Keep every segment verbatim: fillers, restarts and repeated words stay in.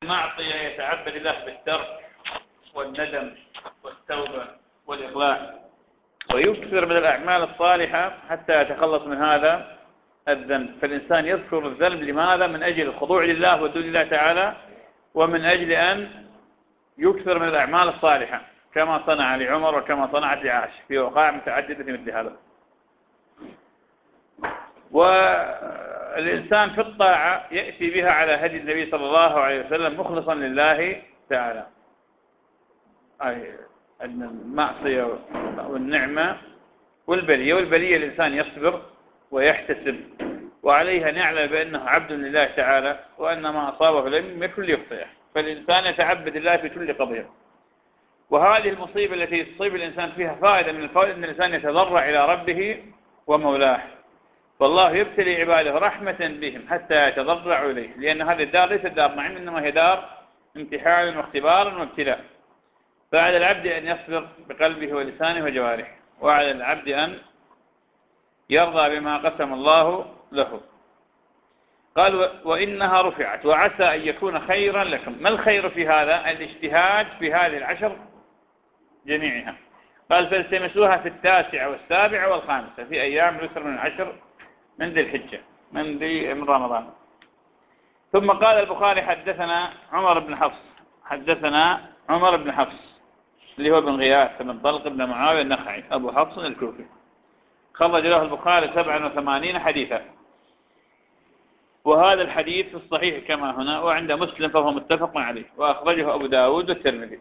معصية يتعبد الله بالترك والندم والتوبة والإقلاع ويكثر من الأعمال الصالحة حتى يتخلص من هذا الذنب. فالإنسان يذكر الذنب لماذا؟ من أجل الخضوع لله والدين لله تعالى، ومن أجل أن يكثر من الأعمال الصالحة كما صنع لعمر وكما صنعت لعائشة في وقائع متعددة مثل هذا. والإنسان في الطاعة يأتي بها على هدي النبي صلى الله عليه وسلم مخلصا لله تعالى. أي أن المعصية والنعمة والبلية والبلية الإنسان يصبر ويحتسب، وعليه أن يعلم بأنه عبد لله تعالى، وأن ما أصابه لم يكن ليخطئه. فالإنسان يتعبد الله في كل قضية. وهذه المصيبة التي تصيب الإنسان فيها فائدة من الفوائد أن الإنسان يتضرع إلى ربه ومولاه، والله يبتلي عباده رحمة بهم حتى يتضرعوا إليه، لأن هذه الدار ليست دار نعيم، إنما هي دار امتحان واختبار وابتلاء. فعلى العبد أن يصبر بقلبه ولسانه وجوارحه، وعلى العبد أن يرضى بما قسم الله له. قال وإنها رفعت وعسى أن يكون خيرا لكم. ما الخير في هذا؟ الاجتهاد في هذه العشر جميعها. قال فالتمسوها في التاسعة والسابعة والخامسة في أيام العشر من العشر من ذي الحجة من ذي من رمضان. ثم قال البخاري حدثنا عمر بن حفص حدثنا عمر بن حفص اللي هو بن غياث بن طلق بن معاوية النخعي أبو حفص الكوفي، خرج له البخاري سبعا وثمانين حديثا، وهذا الحديث في الصحيح كما هنا، وعند مسلم فهو متفق عليه، وأخرجه أبو داود والترمذي.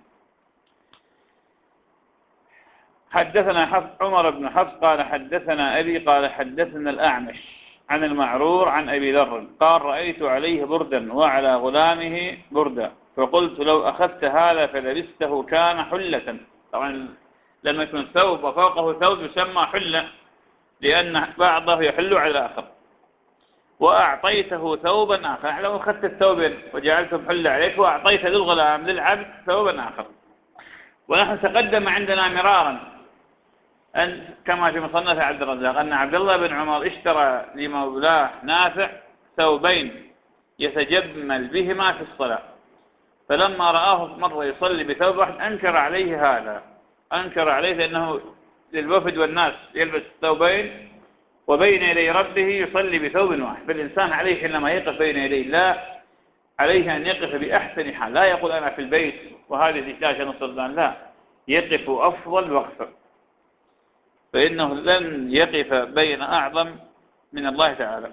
حدثنا حفص عمر بن حفص قال حدثنا أبي قال حدثنا الأعمش عن المعرور عن أبي ذر قال رأيت عليه بردا وعلى غلامه بردا، فقلت لو أخذت هذا فلبسته كان حلة. طبعا لما يكون ثوب وفوقه ثوب يسمى حلة، لأن بعضه يحل على الآخر. وأعطيته ثوبا آخر، لو أخذت الثوب وجعلتهم حلة عليك وأعطيت للغلام للعبد ثوبا آخر. ونحن تقدم عندنا مرارا أن كما في مصنف عبد الرزاق أن عبد الله بن عمر اشترى لمولاه نافع ثوبين يتجمل بهما في الصلاة، فلما رآه مرة يصلي بثوب واحد أنكر عليه هذا، أنكر عليه لأنه للوفد والناس يلبس ثوبين وبين يدي ربه يصلي بثوب واحد. فالإنسان عليه حينما يقف بين يدي الله عليه أن يقف بأحسن حال، لا يقول أنا في البيت وهذه الشاشة نص الزمان، لا، يقف أفضل وقفه، فإنه لن يقف بين أعظم من الله تعالى.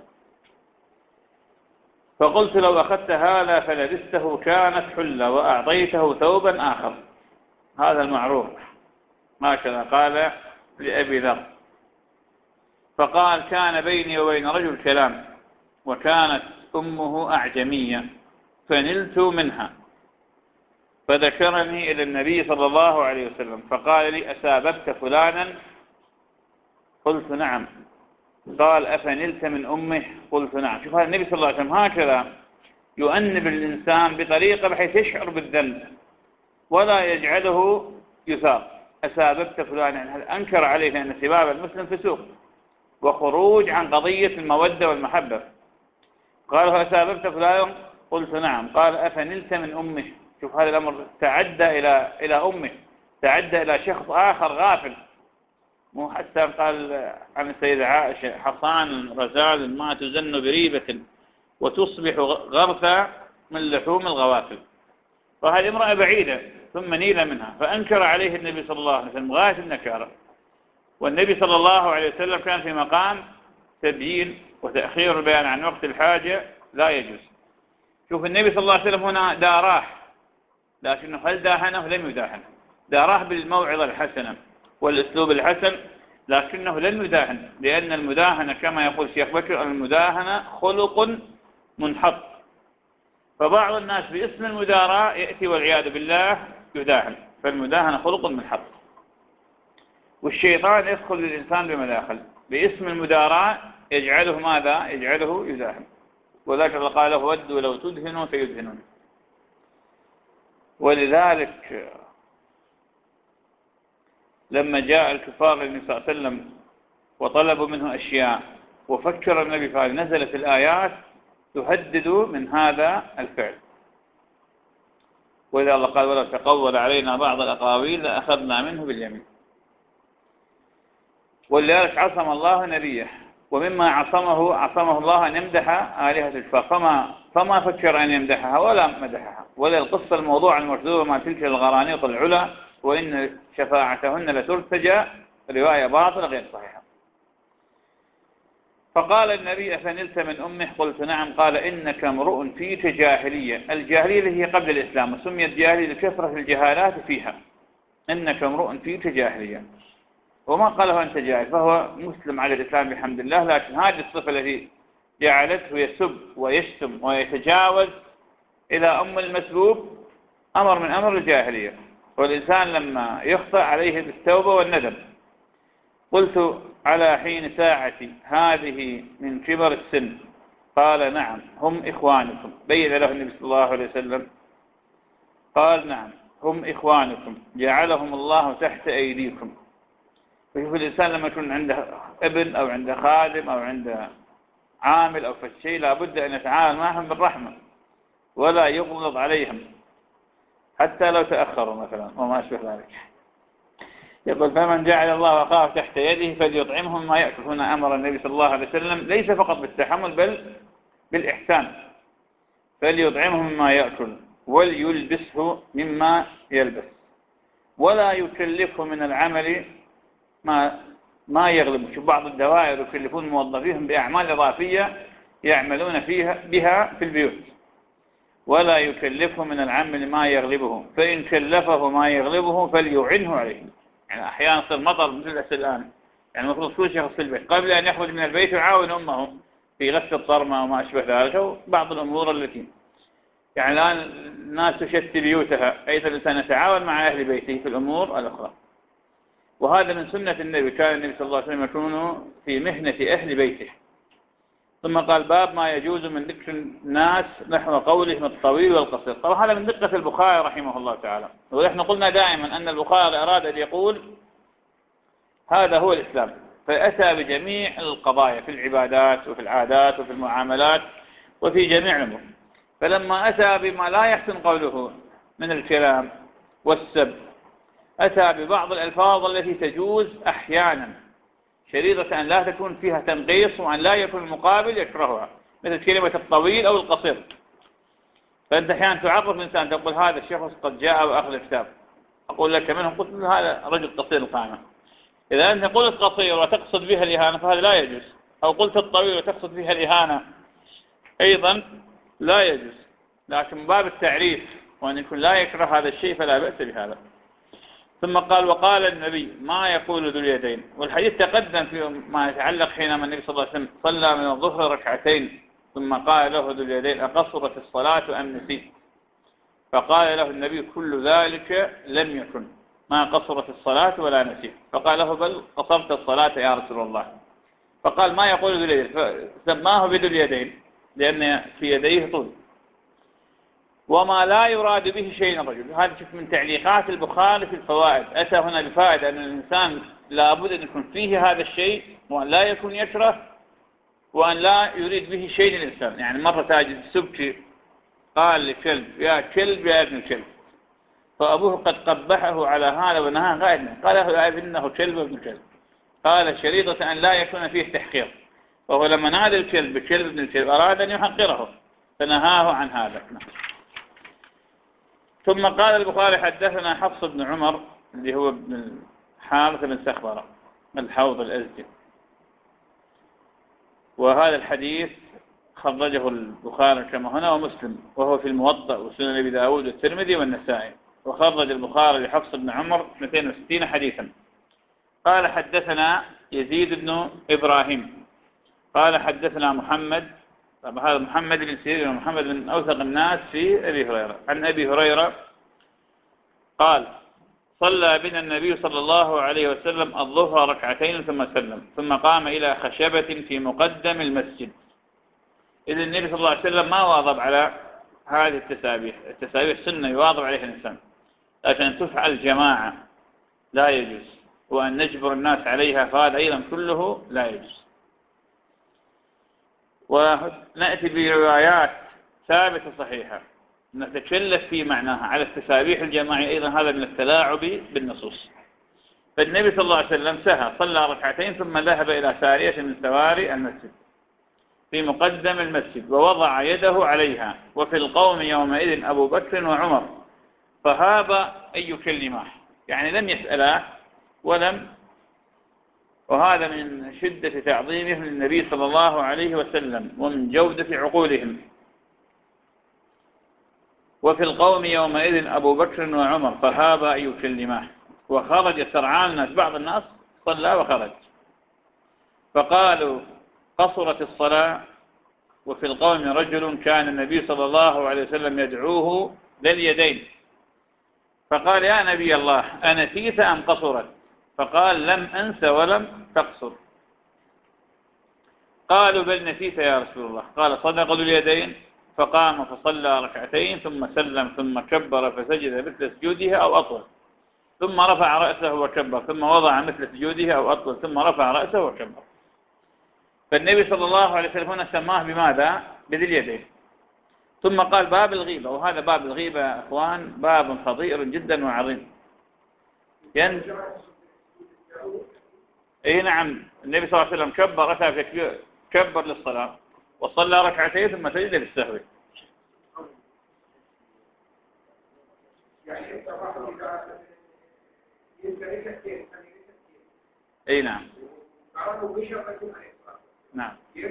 فقلت لو أخذت هذا فلبسته كانت حلة وأعطيته ثوبا آخر. هذا المعروف هكذا قال لأبي ذر. فقال كان بيني وبين رجل كلام وكانت أمه أعجمية فنلت منها، فذكرني إلى النبي صلى الله عليه وسلم فقال لي أساببت فلانا؟ قلت نعم. قال أفنلت من أمه؟ قلت نعم. شوف هذا النبي صلى الله عليه وسلم هكذا يؤنب الإنسان بطريقة بحيث يشعر بالذنب ولا يجعله يثار. أساببت فلانا، أنكر عليه أن سباب المسلم فسوق وخروج عن قضية المودة والمحبة. قال أساببت فلانا؟ قلت نعم. قال أفنلت من أمه؟ شوف هذا الأمر تعدى إلى إلى أمه، تعدى إلى شخص آخر غافل، مو حتى قال عن السيدة عائشة حصان رزال ما تزن بريبة وتصبح غرثا من لحوم الغوافل. فهذه امرأة بعيدة ثم نيل منها، فأنكر عليه النبي صلى الله عليه وسلم غاية النكارة. والنبي صلى الله عليه وسلم كان في مقام تبيين وتأخير البيان عن وقت الحاجة لا يجوز. شوف النبي صلى الله عليه وسلم هنا داراه، لكنه هل داهنه؟ لم يداهنه، داراه بالموعظة الحسنة والأسلوب الحسن، لكنه لم يداهن، لأن المداهنة كما يقول الشيخ بكر المداهنة خلق منحط. فبعض الناس باسم المداراة يأتي والعياذ بالله يداهن، فالمداهنة خلق منحط. والشيطان يدخل للإنسان بمداخل باسم المداراة يجعله ماذا؟ يجعله يداهن. وذلك قال له ودوا لو تدهنوا فيدهنون. ولذلك لما جاء الكفار للنبي صلى الله عليه وسلم وطلبوا منه أشياء وفكر النبي فعل، نزلت الآيات تهدد من هذا الفعل. وإذا الله قال ولا تقول علينا بعض الأقاويل لأخذنا منه باليمين. ولذلك عصم الله نبيه، ومما عصمه عصمه الله أن يمدح آلهة الكفار، فما فما فكر أن يمدحها ولا مدحها، ولا القصة الموضوع المكذوبة ما تلك الغرانيق العلا وإن شفاعتهن لترتجى، رواية باطلة غير صحيحة. فقال النبي أفنلت من أمه؟ قلت نعم. قال إنك امرؤ فيك جاهلية. الجاهلية اللي هي قبل الإسلام، وسميت جاهلية لكثرة الجهالات فيها. إنك امرؤ فيك جاهلية، وما قاله أنت جاهل، فهو مسلم على الإسلام بحمد الله، لكن هذه الصفة التي جعلته يسب ويشتم ويتجاوز إلى أم المسبوب أمر من أمر الجاهلية، والإنسان لما يخطئ عليه بالتوبة والندم. قلت على حين ساعتي هذه من كبر السن؟ قال نعم هم إخوانكم. بين له النبي صلى الله عليه وسلم، قال نعم هم إخوانكم جعلهم الله تحت أيديكم. ويشوف الإنسان لما يكون عنده ابن أو عنده خادم أو عنده عامل أو فشي لابد أن يتعامل معهم بالرحمة ولا يغلظ عليهم حتى لو تأخروا مثلا وما أشبه ذلك. يقول فمن جعل الله وقاه تحت يده فليطعمهم ما يأكل. هنا أمر النبي صلى الله عليه وسلم ليس فقط بالتحمل بل بالإحسان. فليطعمهم ما يأكل وليلبسه مما يلبس، ولا يكلفه من العمل ما ما يغلب. شوف بعض الدوائر يكلفون موظفيهم بأعمال إضافية يعملون فيها بها في البيوت، ولا يكلفه من العمل ما يغلبه، فإن كلفه ما يغلبه فليعنه عليه. يعني أحيانا يصير مطر مثل الآن، يعني المفروض كل شيء في البيت قبل أن يخرج من البيت يعاون أمه في غسل الطرمة وما أشبه ذلك، وبعض الأمور التي يعني الآن الناس تشتي بيوتها، أيضا الإنسان يتعاون مع أهل بيته في الأمور الأخرى. وهذا من سنة النبي، كان النبي صلى الله عليه وسلم يكون في مهنة أهل بيته. ثم قال باب ما يجوز من ذكر الناس نحو قولهم الطويل والقصير. طبعا هذا من دقة البخاري رحمه الله تعالى، ونحن قلنا دائما أن البخاري أراد أن يقول هذا هو الإسلام، فأتى بجميع القضايا في العبادات وفي العادات وفي المعاملات وفي جميع الأمور. فلما أتى بما لا يحسن قوله من الكلام والسب، أتى ببعض الألفاظ التي تجوز أحيانا، شريطة أن لا تكون فيها تنقيص وأن لا يكون المقابل يكرهها، مثل كلمة الطويل أو القصير. فأنت أحيانا تعرف الإنسان تقول هذا الشخص قد جاء وأخذ الكتاب، أقول لك منهم قلت هذا رجل قصير القامة. إذا أنت قلت قصير وتقصد بها الإهانة فهذا لا يجوز، أو قلت الطويل وتقصد بها الإهانة أيضا لا يجوز، لكن باب التعريف وأن يكون لا يكره هذا الشيء فلا بأس بهذا. ثم قال وقال النبي ما يقول ذو اليدين. والحديث تقدم في ما يتعلق حينما النبي صلى الله عليه وسلم صلى من الظهر ركعتين ثم قال له ذو اليدين أقصرت الصلاة أم نسيت؟ فقال له النبي كل ذلك لم يكن، ما قصرت الصلاة ولا نسيت. فقال له بل قصرت الصلاة يا رسول الله. فقال ما يقول ذو اليدين، فسماه بذو اليدين لأن في يديه طول. وما لا يراد به شيء الرجل. هذا شوف من تعليقات البخاري في الفوائد، أتى هنا بفائدة أن الإنسان لابد أن يكون فيه هذا الشيء وأن لا يكون يكره وأن لا يريد به شيء للإنسان. يعني مرة تاجد السبكي قال لكلب يا كلب يا ابن كلب، فأبوه قد قبحه على هذا ونهاه غائبا، قال له يا ابنه كلب وابن كلب. قال شريطة أن لا يكون فيه تحقير، وهو لما نادى الكلب كلب ابن الكلب أراد أن يحقره فنهاه عن هذا. ثم قال البخاري حدثنا حفص بن عمر اللي هو ابن الحارث بن سخبرة الحوض الأزدي، وهذا الحديث خرجه البخاري كما هنا ومسلم، وهو في الموطأ وسنن أبي داود والترمذي والنسائي. وخرج البخاري لحفص بن عمر اثنين وستين حديثا. قال حدثنا يزيد بن إبراهيم قال حدثنا محمد، طبعا هذا محمد بن سيرين ومحمد من أوثق الناس في أبي هريرة، عن أبي هريرة قال صلى بنا النبي صلى الله عليه وسلم الظهر ركعتين ثم سلم، ثم قام إلى خشبة في مقدم المسجد. إذن النبي صلى الله عليه وسلم ما واظب على هذه التسابيح. التسابيح سنة يواظب عليها الإنسان، لكن أن تفعل جماعة لا يجوز، وأن نجبر الناس عليها فهذا أيضا كله لا يجوز. ونأتي بروايات ثابتة صحيحة نتكلف في معناها على التسابيح الجماعية أيضا هذا من التلاعب بالنصوص. فالنبي صلى الله عليه وسلم سهى صلى ركعتين ثم ذهب إلى سارية من سواري المسجد في مقدم المسجد ووضع يده عليها، وفي القوم يومئذ أبو بكر وعمر، فهاب أن يكلمه، يعني لم يسأله ولم، وهذا من شدة تعظيمهم للنبي صلى الله عليه وسلم ومن جودة عقولهم. وفي القوم يومئذ أبو بكر وعمر فهاب أن يكلمه، وخرج سرعان الناس، بعض الناس صلى وخرج، فقالوا قصرت الصلاة. وفي القوم رجل كان النبي صلى الله عليه وسلم يدعوه ذا اليدين، فقال يا نبي الله أنسيت أم قصرت؟ فقال لم أنس ولم تقصر. قالوا بل نسيت يا رسول الله. قال صدق ذو اليدين. فقام فصلى ركعتين ثم سلم ثم كبر فسجد مثل سجوده أو أطول ثم رفع رأسه وكبر ثم وضع مثل سجوده أو أطول ثم رفع رأسه وكبر. فالنبي صلى الله عليه وسلم هنا سماه بماذا؟ بذي اليدين. ثم قال باب الغيبة، وهذا باب الغيبة يا أخوان باب خطير جدا وعظيم. ين... اي نعم، النبي صلى الله عليه وسلم كبر أتى في كبر للصلاة وصلى ركعتين ثم سجد للسهو. اي نعم نعم.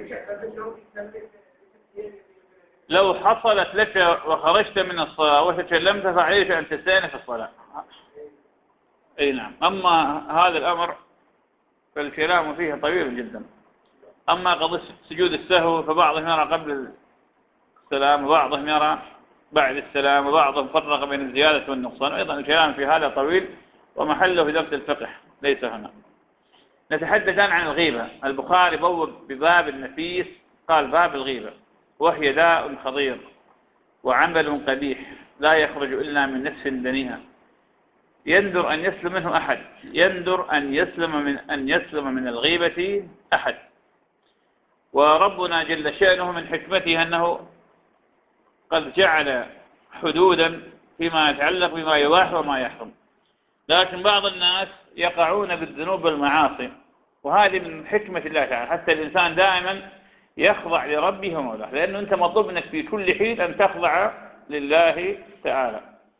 لو حصلت لك وخرجت من الصلاة وتكلمت فعليك أن تستأنف الصلاة. اي نعم. أما هذا الأمر فالكلام فيه طويل جدا. أما قضية سجود السهو فبعضهم يرى قبل السلام وبعضهم يرى بعد السلام وبعضهم فرق بين الزيادة والنقصان، أيضا الكلام في هذا طويل ومحله في درس الفقه ليس هنا. نتحدث الآن عن الغيبة. البخاري بوب بباب النفيس قال باب الغيبة، وهي داء خطير وعمل قبيح لا يخرج إلا من نفس دنيئة، يندر أن يسلم منه أحد، يندر أن يسلم من أن يسلم من الغيبة أحد. وربنا جل شأنه من حكمته أنه قد جعل حدودا فيما يتعلق بما يباح وما يحرم، لكن بعض الناس يقعون بالذنوب والمعاصي، وهذه من حكمة الله تعالى، حتى الإنسان دائما يخضع لربه ومولاه، لأنه أنت مطلوب منك في كل حين أن تخضع لله تعالى.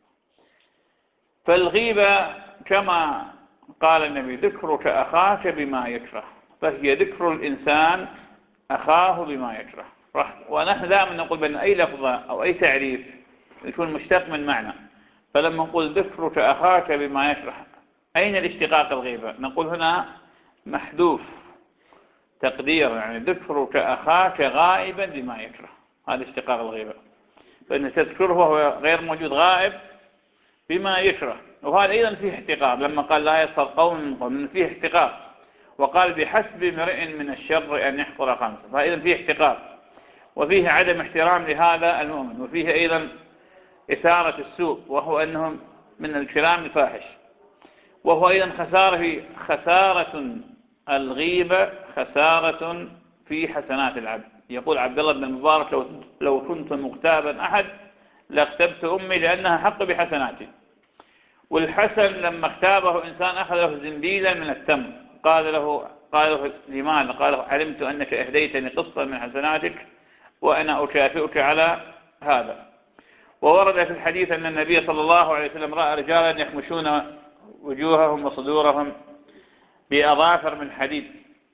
فالغيبة كما قال النبي ذكرك أخاك بما يكره، فهي ذكر الإنسان أخاه بما يكره. ونحن دائما نقول بأن أي لفظة أو أي تعريف يكون مشتق من معنى، فلما نقول ذكرك أخاك بما يكره أين الاشتقاق الغيبة؟ نقول هنا محذوف تقدير، يعني ذكرك أخاك غائبا بما يكره، هذا اشتقاق الغيبة، فإن تذكره وهو غير موجود غائب بما يكره. وهذا أيضا فيه احتقار، لما قال لا يسخر قوم من قوم فيه احتقار، وقال بحسب امرئ من الشر أن يحقر خمسة، فأيضا فيه احتقار وفيه عدم احترام لهذا المؤمن، وفيه أيضا إثارة السوء وهو أنهم من الكلام الفاحش، وهو أيضا خسارة في خسارة الغيبة خسارة في حسنات العبد. يقول عبد الله بن المبارك لو لو كنت مغتابا أحد لاغتبت أمي لأنها حق بحسناتي. والحسن لما اغتابه إنسان أخذه زنبيلا من التمر، قال له قال له لماذا؟ قال له علمت أنك أهديتني قسطا من حسناتك وأنا أكافئك على هذا. وورد في الحديث أن النبي صلى الله عليه وسلم رأى رجالا يخمشون وجوههم وصدورهم بأظافر من حديد،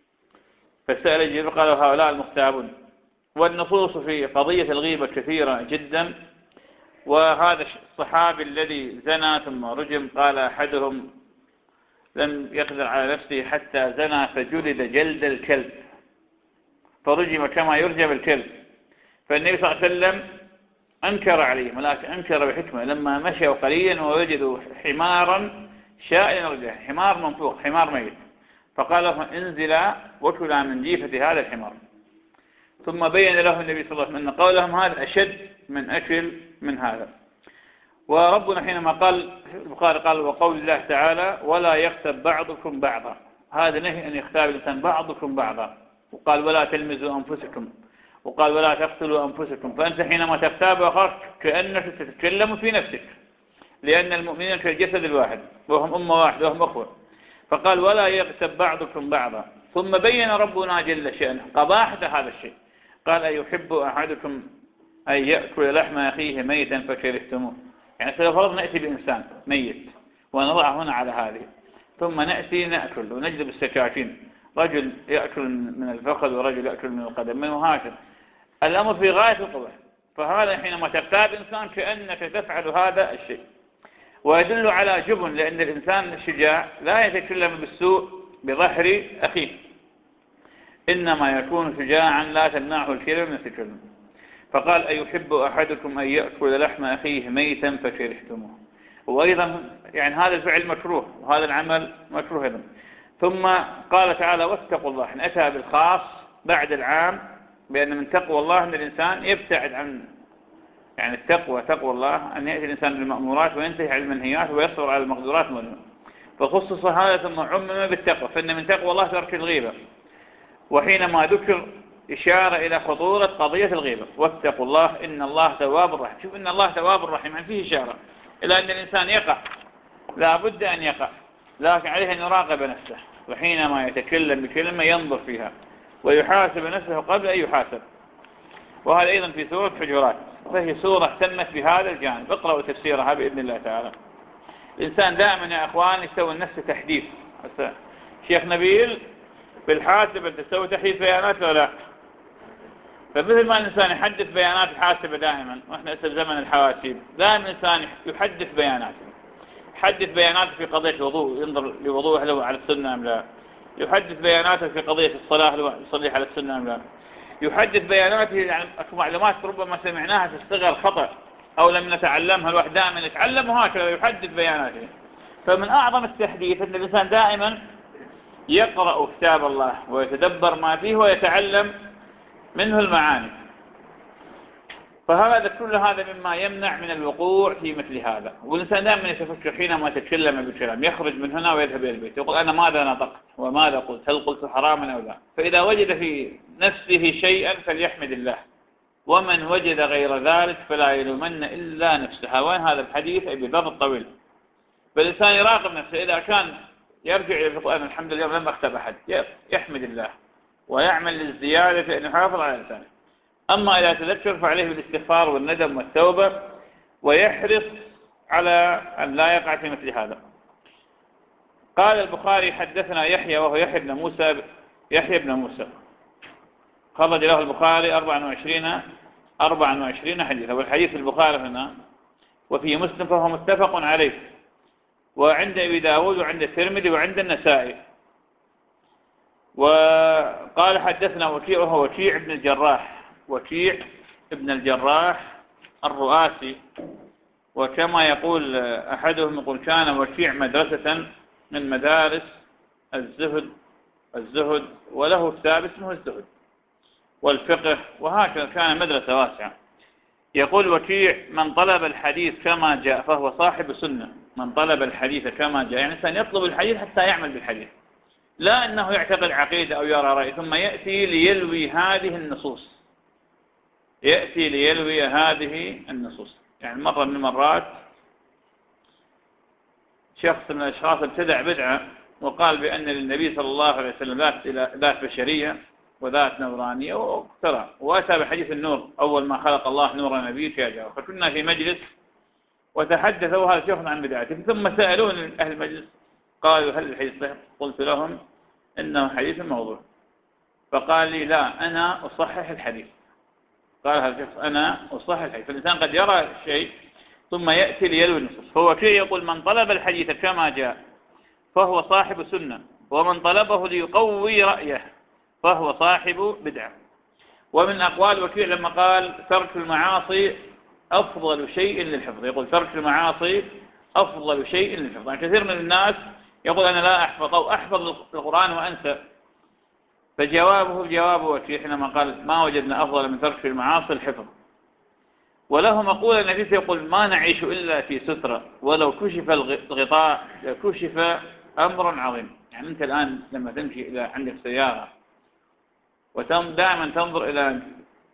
فسأل جبريل قال هؤلاء المغتابون. والنصوص في قضية الغيبة كثيرة جدا. وهذا الصحابي الذي زنى ثم رجم قال أحدهم لم يقدر على نفسه حتى زنى فجلد جلد الكلب، فرجم كما يرجم الكلب. فالنبي صلى الله عليه وسلم أنكر عليهم، ولكن أنكر بحكمة، لما مشوا قليلا ووجدوا حمارا شائن رجله، حمار منفوخ حمار ميت، فقال لهم انزلا وكلا من جيفة هذا الحمار. ثم بين لهم النبي صلى الله عليه وسلم أن قولهم هذا أشد من أكل من هذا. وربنا حينما قال البخاري قال وقول الله تعالى ولا يغتب بعضكم بعضا، هذا نهي أن يغتاب الإنسان بعضكم بعضا، وقال ولا تلمزوا أنفسكم، وقال ولا تقتلوا أنفسكم. فأنت حينما تغتاب أخاك كأنك تتكلم في نفسك، لأن المؤمنين كالجسد الواحد وهم أمة واحدة وهم أخوة. فقال ولا يغتب بعضكم بعضا. ثم بين ربنا جل شأنه قباحة هذا الشيء، قال أيحب أحدكم أن يأكل لحم أخيه ميتا فكرهتموه. يعني لو فرضنا نأتي بإنسان ميت ونضع هنا على هذه، ثم نأتي نأكل ونجلب السكاكين، رجل يأكل من الفخذ ورجل يأكل من القدمين وهكذا، الأمر في غاية القبح. فهذا حينما تغتاب إنسان كأنك تفعل هذا الشيء، ويدل على جبن، لأن الإنسان الشجاع لا يتكلم بالسوء بظهر أخيه، إنما يكون شجاعا لا تمنعه الكلمة من التكلم. فقال أيحب أحدكم أن يأكل لحم أخيه ميتا فكرهتموه. وأيضا يعني هذا الفعل مكروه وهذا العمل مكروه أيضا. ثم قال تعالى واتقوا الله، إن أتى بالخاص بعد العام، بأن من تقوى الله أن الإنسان يبتعد عن، يعني التقوى تقوى الله أن يأتي الإنسان بالمأمورات وينتهي عن المنهيات ويصبر على المقدورات والمنهيات. فخصص هذا ثم عمم بالتقوى، فإن من تقوى الله ترك الغيبة. وحينما ذكر إشارة إلى خطورة قضية الغيبة، واتقوا الله إن الله تواب رحيم. شوف إن الله تواب رحيم، يعني فيه إشارة إلى أن الإنسان يقع، لا بد أن يقع، لكن عليه أن يراقب نفسه، وحينما يتكلم بكلمة ينظر فيها ويحاسب نفسه قبل أن يحاسب. وهذا أيضا في سورة حجرات، فهي سورة اهتمت بهذا الجانب. اقرأوا تفسيرها بإذن الله تعالى. الإنسان دائما يا أخوان يسوي النفس تحديث. شيخ نبيل بالحاسبة تسوي تحديث بيانات ولا لا؟ فمثل ما الإنسان يحدث بيانات الحاسبة دائما، وإحنا في زمن الحواسيب، دائما الإنسان يحدث بياناته، يحدث بياناته في قضية الوضوء، ينظر لوضوءه له على السنة أم لا، يحدث بياناته في قضية الصلاة له يصلي على السنة أم لا، يحدث بياناته يعني معلومات ربما سمعناها في الصغر خطأ أو لم نتعلمها، الواحد دائما يتعلم وهكذا يحدث بياناته. فمن أعظم التحديث أن الإنسان دائما يقرأ كتاب الله ويتدبر ما فيه ويتعلم منه المعاني. فهذا كل هذا مما يمنع من الوقوع في مثل هذا. والإنسان دائما يتفكر حينما يتكلم بالكلام، يخرج من هنا ويذهب إلى البيت يقول أنا ماذا نطقت وماذا قلت، هل قلت حراما أو لا. فإذا وجد في نفسه شيئا فليحمد الله، ومن وجد غير ذلك فلا يلومن إلا نفسه. وين هذا الحديث أبي ذر الطويل. فالإنسان يراقب نفسه، إذا كان يرجع إلى القرآن الحمد لله لم أختب أحد، يحمد الله ويعمل للزيادة في أن يحافظ على لسانه. أما إذا تذكر فعليه بالاستغفار والندم والتوبة، ويحرص على أن لا يقع في مثل هذا. قال البخاري حدثنا يحيى وهو يحيى بن موسى يحيى بن موسى خرج له البخاري أربعة وعشرين حديثا، والحديث في البخاري هنا وفي مسلم فهو متفق عليه، وعند أبي داود وعند الترمذي وعند النسائي. وقال حدثنا وكيع وهو وكيع بن الجراح، وكيع بن الجراح الرؤاسي، وكما يقول أحدهم يقول كان وكيع مدرسة من مدارس الزهد الزهد وله كتاب اسمه الزهد والفقه، وهكذا كان مدرسة واسعة. يقول وكيع من طلب الحديث كما جاء فهو صاحب سنة. من طلب الحديث كما جاء يعني إنسان يطلب الحديث حتى يعمل بالحديث، لا أنه يعتقد عقيدة أو يرى رأي ثم يأتي ليلوي هذه النصوص، يأتي ليلوي هذه النصوص. يعني مرة من المرات شخص من الأشخاص ابتدع بدعة وقال بأن للنبي صلى الله عليه وسلم ذات, ذات بشرية وذات نورانية واخترع، وأتى بحديث النور أول ما خلق الله نور نبيك يا جار. فكنا في مجلس وتحدثوا هذا شخص عن بدعته، ثم سألون أهل المجلس قالوا هل الحديث صحيح؟ قلت لهم إنه حديث موضوع. فقال لي لا أنا أصحح الحديث. قال هذا الشخص أنا أصحح الحديث. فالإنسان قد يرى الشيء ثم يأتي ليلوي النصوص. فهو كي يقول من طلب الحديث كما جاء فهو صاحب سنة، ومن طلبه ليقوي رأيه فهو صاحب بدعة. ومن أقوال وكيع لما قال ترك المعاصي أفضل شيء للحفظ، يقول ترك المعاصي أفضل شيء للحفظ. يعني كثير من الناس يقول أنا لا أحفظ أو أحفظ القرآن وأنسى. فجوابه جواب وكيع حينما قال ما وجدنا أفضل من ترك المعاصي الحفظ. وله مقولة النبي يقول ما نعيش إلا في سترة ولو كشف الغطاء كشف أمر عظيم. يعني أنت الآن لما تمشي إلى عندك سيارة ودائما تنظر إلى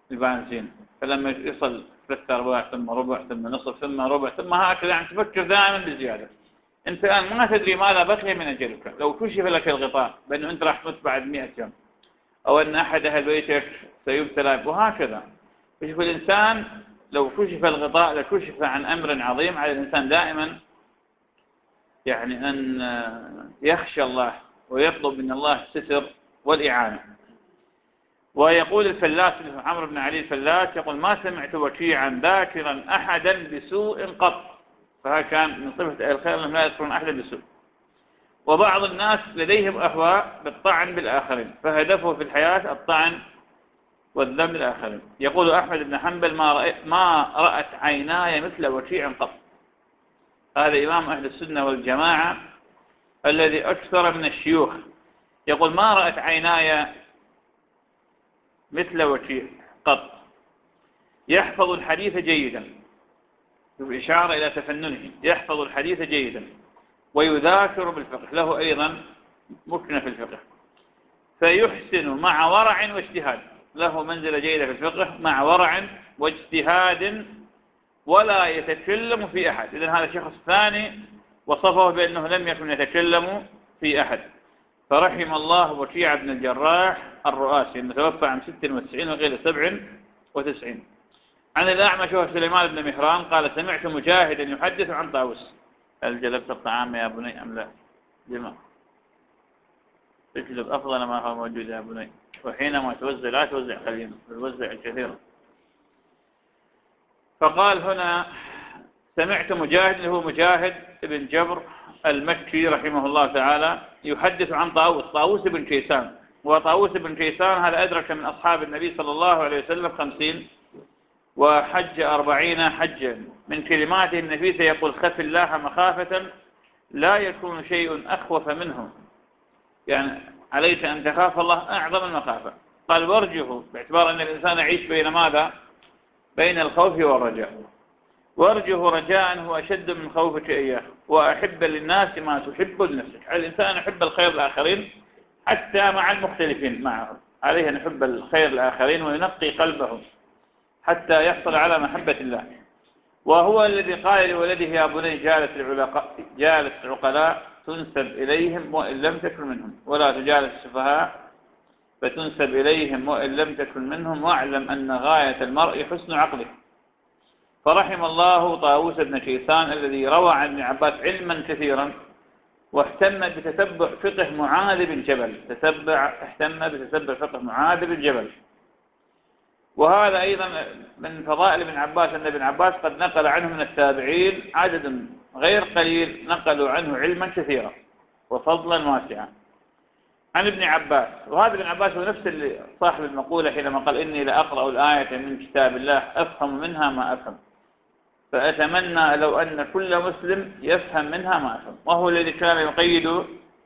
البنزين، فلما يصل ثلاثة أرباع ثم ربع ثم نصف ثم ربع ثم هكذا، يعني تفكر دائما بالزيادة. أنت الآن ما تدري ماذا بقي من أجلك. لو كشف لك الغطاء بأنه أنت راح تموت بعد مئة يوم، أو أن أحد أهل بيتك سيبتلى، وهكذا. كشف الإنسان لو كشف الغطاء لكشف عن أمر عظيم. على الإنسان دائما يعني أن يخشى الله ويطلب من الله الستر والإعانة. ويقول الفلاس عمرو بن علي الفلاس يقول: ما سمعت وكيعا ذاكرا أحدا بسوء قط. فهذا كان من صفة الخير أنهم لا يذكرون أحدا بسوء. وبعض الناس لديهم أهواء بالطعن بالآخرين، فهدفه في الحياة الطعن والذم بالآخرين. يقول أحمد بن حنبل: ما رأت, ما رأت عيناي مثل وكيع قط. هذا إمام أهل السنة والجماعة الذي أكثر من الشيوخ. يقول: ما رأت عيناي مثل وكيع قط، يحفظ الحديث جيدا، بإشارة إلى تفننه، يحفظ الحديث جيدا ويذاكر بالفقه، له أيضا مكنة في الفقه، فيحسن مع ورع واجتهاد، له منزلة جيدة في الفقه مع ورع واجتهاد، ولا يتكلم في أحد. إذن هذا شخص ثاني وصفه بأنه لم يكن يتكلم في أحد. فرحم الله وكيع بن الجراح الرؤاسي المتوفى عام ست وتسعين وغير سبع وتسعين. عن الأعمش سليمان بن مهران قال: سمعت مجاهدا يحدث عن طاووس. هل جلبت الطعام يا بني أم لا؟ جمع اجلب أفضل ما هو موجود يا بني، وحينما توزع لا توزع قليلا، توزع كثيرا. فقال هنا: سمعت مجاهد، اللي هو مجاهد بن جبر المكي رحمه الله تعالى، يحدث عن طاووس، طاووس بن كيسان. وطاووس بن كيسان هذا أدرك من أصحاب النبي صلى الله عليه وسلم خمسين وحج أربعين حجا. من كلماته النفيسة يقول: خف الله مخافة لا يكون شيء أخوف منه، يعني عليك أن تخاف الله أعظم المخافة. قال: وارجه، باعتبار أن الإنسان يعيش بين ماذا؟ بين الخوف والرجاء. وارجه رجاء هو أشد من خوفك إياه، وأحب للناس ما تحب لنفسك. على الإنسان يحب الخير الآخرين حتى مع المختلفين معه، عليه أن يحب الخير الآخرين وينقي قلبه حتى يحصل على محبة الله. وهو الذي قال لولده: يا بني جالس العلقاء جالس العقلاء تنسب إليهم وإن لم تكن منهم، ولا تجالس السفهاء فتنسب إليهم وإن لم تكن منهم، واعلم أن غاية المرء حسن عقله. فرحم الله طاووس بن كيسان الذي روى عن ابن عباس علما كثيرا، واهتم بتتبع فقه معاذ بن جبل، تتبع اهتم بتتبع فقه معاذ بن جبل. وهذا أيضا من فضائل ابن عباس، أن ابن عباس قد نقل عنه من التابعين عدد غير قليل نقلوا عنه علما كثيرا وفضلا واسعا عن ابن عباس. وهذا ابن عباس هو نفس اللي صاحب المقولة حينما قال: إني لأقرأ الآية من كتاب الله أفهم منها ما أفهم، فأتمنى لو أن كل مسلم يفهم منها ما أفهم. وهو الذي كان يقيد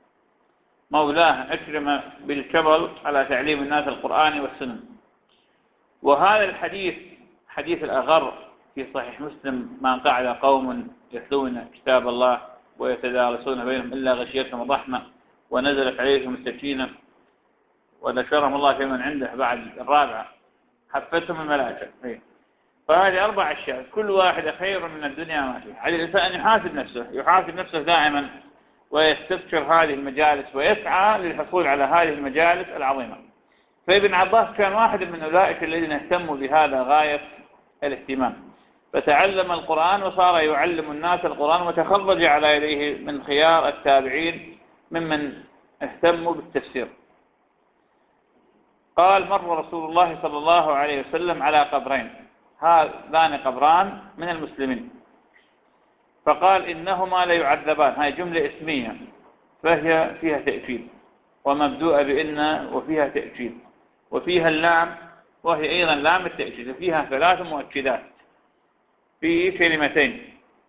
مولاه أكرم بالكبل على تعليم الناس القرآن والسنة. وهذا الحديث حديث الأغر في صحيح مسلم: ما قعد قوم يتلون كتاب الله ويتدارسون بينهم إلا غشيتهم الرحمة ونزلت عليهم السكينة وذكرهم الله في من عنده بعد الرابعة حفتهم الملائكة. فهذه أربع أشياء كل واحدة خير من الدنيا ما فيها. على الإنسان أن يحاسب نفسه، يحاسب نفسه دائما ويستذكر هذه المجالس ويسعى للحصول على هذه المجالس العظيمة. فابن عباس كان واحد من أولئك الذين اهتموا بهذا غاية الاهتمام، فتعلم القرآن وصار يعلم الناس القرآن، وتخرج على يديه من خيار التابعين ممن اهتموا بالتفسير. قال: مر رسول الله صلى الله عليه وسلم على قبرين، هذان قبران من المسلمين، فقال: إنهما ليعذبان. هذه جملة اسمية فهي فيها تأكيد، ومبدوءة بإن وفيها تأكيد، وفيها اللام وهي أيضا لام التأكيد، فيها ثلاث مؤكدات في كلمتين.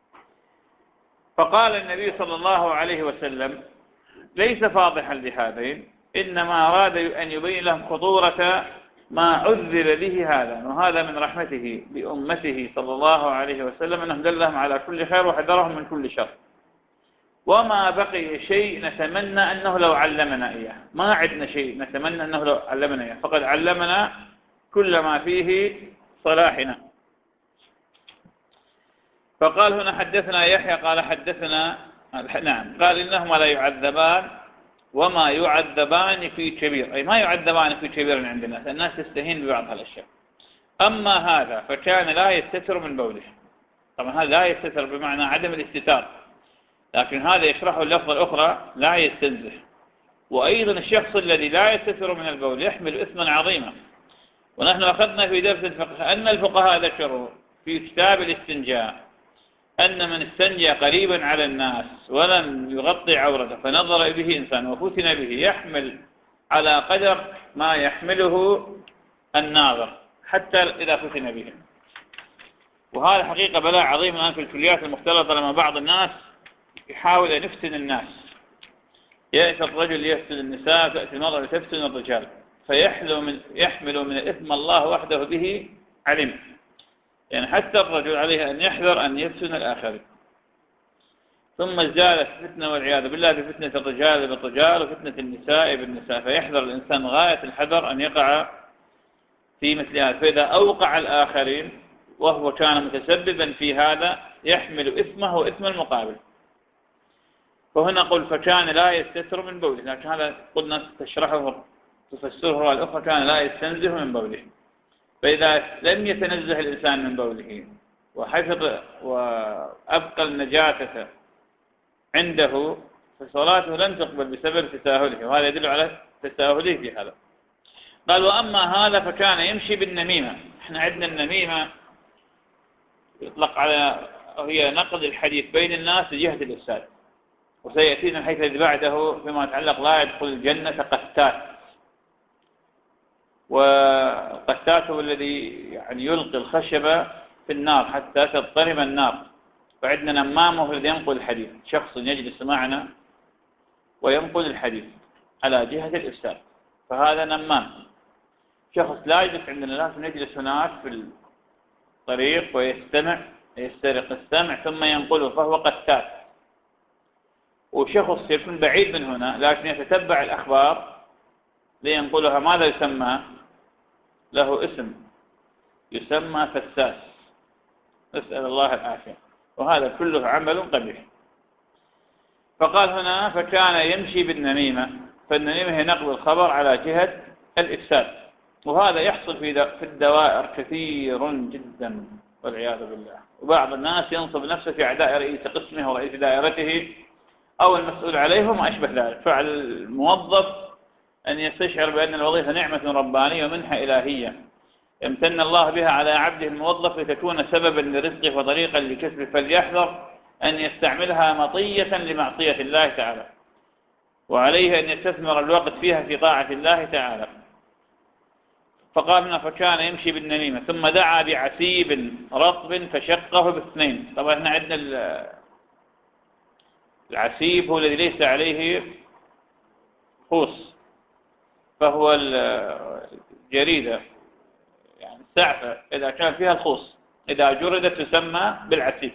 فقال النبي صلى الله عليه وسلم: ليس فاضحا لهذين، إنما أراد أن يبين لهم خطورة ما عذر به هذا، وهذا من رحمته بأمته صلى الله عليه وسلم أنه دلهم على كل خير وحذرهم من كل شر. وما بقي شيء نتمنى أنه لو علمنا إياه، ما عندنا شيء نتمنى أنه لو علمنا إياه، فقد علمنا كل ما فيه صلاحنا. فقال هنا حدثنا يحيى قال حدثنا نعم قال إنهما لا يعذبان وما يعذبان في كبير، أي ما يعذبان في كبير عند الناس، الناس تستهين ببعض هالأشياء. أما هذا فكان لا يستتر من بوله. طبعا هذا لا يستتر بمعنى عدم الاستتار، لكن هذا يشرحه اللفظة الأخرى لا يستنزه. وأيضا الشخص الذي لا يستتر من البول يحمل إثما عظيما. ونحن أخذنا في درس الفقه أن الفقهاء ذكروا في كتاب الاستنجاء أن من استنجى قريبا على الناس ولم يغطي عورته فنظر به إنسان وفتن به يحمل على قدر ما يحمله الناظر حتى إذا فتن به. وهذا حقيقة بلاء عظيم الآن في الكليات المختلطة، لما بعض الناس يحاول أن يفتن الناس. يأتي الرجل يفتن النساء، تأتي المرأة لتفتن الرجال، فيحمل من, يحمل من الإثم الله وحده به علم. يعني حتى الرجل عليه أن يحذر أن يفتن الآخرين. ثم ازدادت فتنة والعياذ بالله بفتنة الرجال بالرجال وفتنة النساء بالنساء، فيحذر الإنسان غاية الحذر أن يقع في مثل هذا. فإذا أوقع الآخرين وهو كان متسببا في هذا يحمل إثمه وإثم المقابل. فهنا قل فكان لا يستتر من بوله، لكن هذا قلنا تشرحه تفسره الأخرى كان لا يستنزه من بوله. فإذا لم يتنزه الإنسان من بوله وحفظ وأبقى النجاسة عنده فصلاته لن تقبل بسبب تساهله، وهذا يدل على تساهله في هذا. قال وأما هذا فكان يمشي بالنميمة. احنا عندنا النميمة يطلق على هي نقل الحديث بين الناس لجهة الإفساد، وسيأتينا الحديث الذي بعده فيما يتعلق لا يدخل الجنة قتات. والقتات هو الذي يعني يلقي الخشبة في النار حتى تضطرب النار. وعندنا نمامه الذي ينقل الحديث، شخص يجلس معنا وينقل الحديث على جهة الإفساد، فهذا نمام. شخص لا يجلس عندنا، لكن يجلس هناك في الطريق ويستمع يسترق السمع ثم ينقله، فهو قتات. وشخص يكون بعيد من هنا لكن يتتبع الأخبار لينقلها، ماذا يسمى؟ له اسم يسمى فساس، نسأل الله العافية. وهذا كله عمل قبيح. فقال هنا فكان يمشي بالنميمة، فالنميمة هي نقل الخبر على جهة الإفساد، وهذا يحصل في الدوائر كثير جدا والعياذ بالله. وبعض الناس ينصب نفسه في أعداء رئيس قسمه ورئيس دائرته أو المسؤول عليه وما أشبه ذلك. فعلى الموظف أن يستشعر بأن الوظيفة نعمة ربانية ومنحة إلهية يمتن الله بها على عبده الموظف لتكون سببا لرزقه وطريقا لكسبه، فليحذر أن يستعملها مطية لمعصية الله تعالى، وعليه أن يستثمر الوقت فيها في طاعة الله تعالى. فقال هنا فكان يمشي بالنميمة ثم دعا بعسيب رطب فشقه باثنين. طبعا احنا عندنا العسيب هو الذي ليس عليه خوص، فهو الجريدة يعني السعفة إذا كان فيها الخوص إذا جردت تسمى بالعسيب،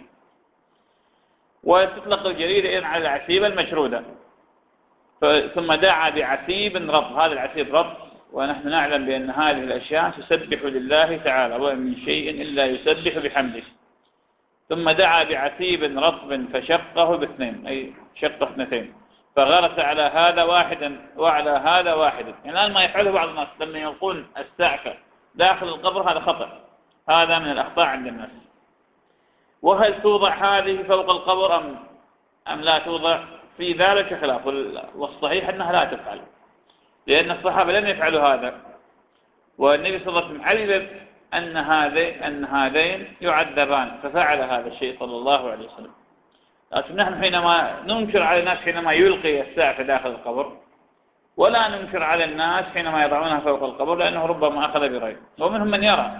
وتطلق الجريدة إذن على العسيب المجرودة. ثم دعا بعسيب رطب، هذا العسيب رطب، ونحن نعلم بأن هذه الأشياء تسبح لله تعالى وإن من شيء إلا يسبح بحمده. ثم دعا بعسيب رطب فشقه باثنين، أي شق اثنتين، فغرس على هذا واحدا وعلى هذا واحدا. يعني الآن ما يفعله بعض الناس لما يلقون السعفة داخل القبر، هذا خطأ، هذا من الأخطاء عند الناس. وهل توضع هذه فوق القبر أم أم لا توضع؟ في ذلك خلاف، والصحيح أنها لا تفعل، لأن الصحابة لم يفعلوا هذا، والنبي صلى الله عليه وسلم علم أن هذين أن هذين يعذبان ففعل هذا الشيء صلى الله عليه وسلم. لكن نحن حينما ننكر على الناس حينما يلقي السعف داخل القبر، ولا ننكر على الناس حينما يضعونها فوق القبر، لأنه ربما أخذ برأيه. ومنهم من يرى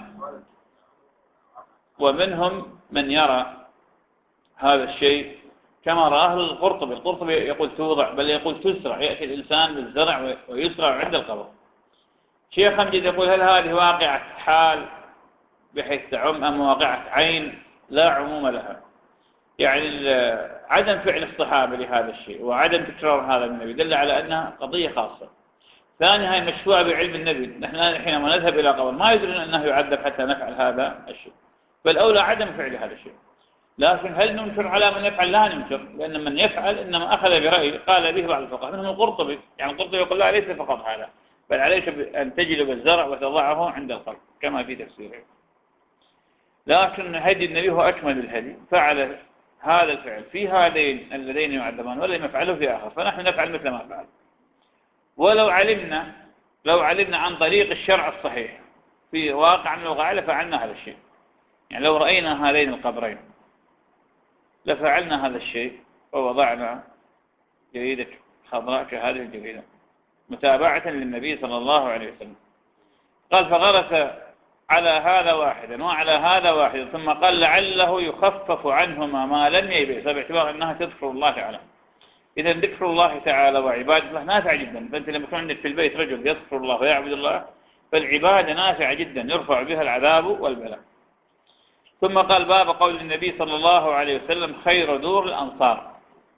ومنهم من يرى هذا الشيء كما رآه القرطبي. القرطبي يقول توضع، بل يقول تزرع، يأتي الإنسان بالزرع ويزرع عند القبر. شيخ أمجد يقول هل هذه واقعة حال بحيث تعم أم واقعة عين؟ لا عموم لها. يعني عدم فعل الصحابة لهذا الشيء وعدم تكرار هذا النبي دل على أنها قضية خاصة. ثاني هاي مشروع بعلم النبي، نحن حينما نذهب إلى قبر ما يدرون أنه يعذب حتى نفعل هذا الشيء، فالأولى عدم فعل هذا الشيء. لكن هل ننكر على من يفعل؟ لا ننكر، لأن من يفعل إنما أخذ برأيه قال به بعض الفقهاء منهم القرطبي، يعني القرطبي يقول لا ليس فقط هذا، بل عليك أن تجلب الزرع وتضعه عند القبر كما في تفسيره. لكن هدي النبي هو أكمل الهدي، فعل هذا الفعل في هذين اللذين يعذبان ولم يفعله في آخر، فنحن نفعل مثل ما فعل. ولو علمنا لو علمنا عن طريق الشرع الصحيح في واقع من الوقائع لفعلنا هذا الشيء. يعني لو رأينا هذين القبرين لفعلنا هذا الشيء ووضعنا جريدة خضراء كهذه الجريدة متابعة للنبي صلى الله عليه وسلم. قال فغرس على هذا واحدا وعلى هذا واحدا، ثم قال لعله يخفف عنهما ما لم يبئس، باعتبار أنها تذكر الله تعالى. إذا ذكر الله تعالى وعبادة الله نافع جدا. فأنت لما يكون عندك في البيت رجل يذكر الله ويعبد الله فالعبادة نافعة جدا يرفع بها العذاب والبلاء. ثم قال باب قول النبي صلى الله عليه وسلم خير دور الأنصار.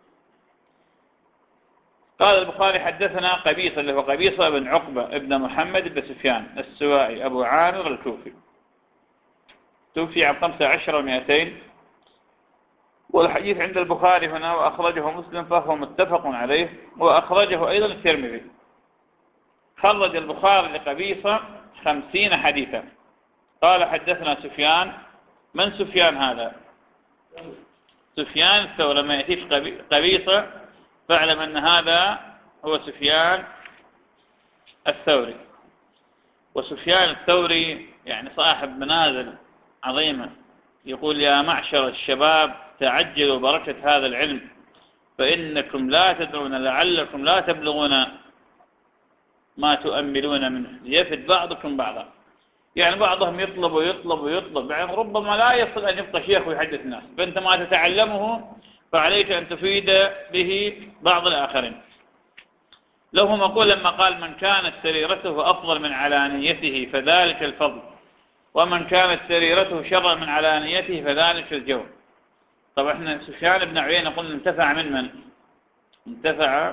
قال البخاري حدثنا قبيصة اللي هو قبيصة بن عقبة ابن محمد بن سفيان السوائي أبو عامر الكوفي، توفي عام خمسة عشر ومئتين، والحديث عند البخاري هنا وأخرجه مسلم فهو متفق عليه، وأخرجه أيضا الترمذي. خرج البخاري لقبيصة خمسين حديثا. قال حدثنا سفيان. من سفيان هذا؟ سفيان الثوري. لما يأتيش قبيصة فاعلم أن هذا هو سفيان الثوري. وسفيان الثوري يعني صاحب منازل عظيمة، يقول يا معشر الشباب تعجلوا بركة هذا العلم فإنكم لا تدرون لعلكم لا تبلغون ما تؤملون منه يفد بعضكم بعضا. يعني بعضهم يطلب ويطلب ويطلب، يعني ربما لا يصل أن يبقى شيخ ويحدث الناس، فأنت ما تتعلمه فعليك أن تفيد به بعض الآخرين. له مقول لما قال من كانت سريرته أفضل من علانيته فذلك الفضل، ومن كانت سريرته شرا من علانيته فذلك الجور. طبعا احنا سفيان بن عيينة قلنا انتفع من من؟ انتفع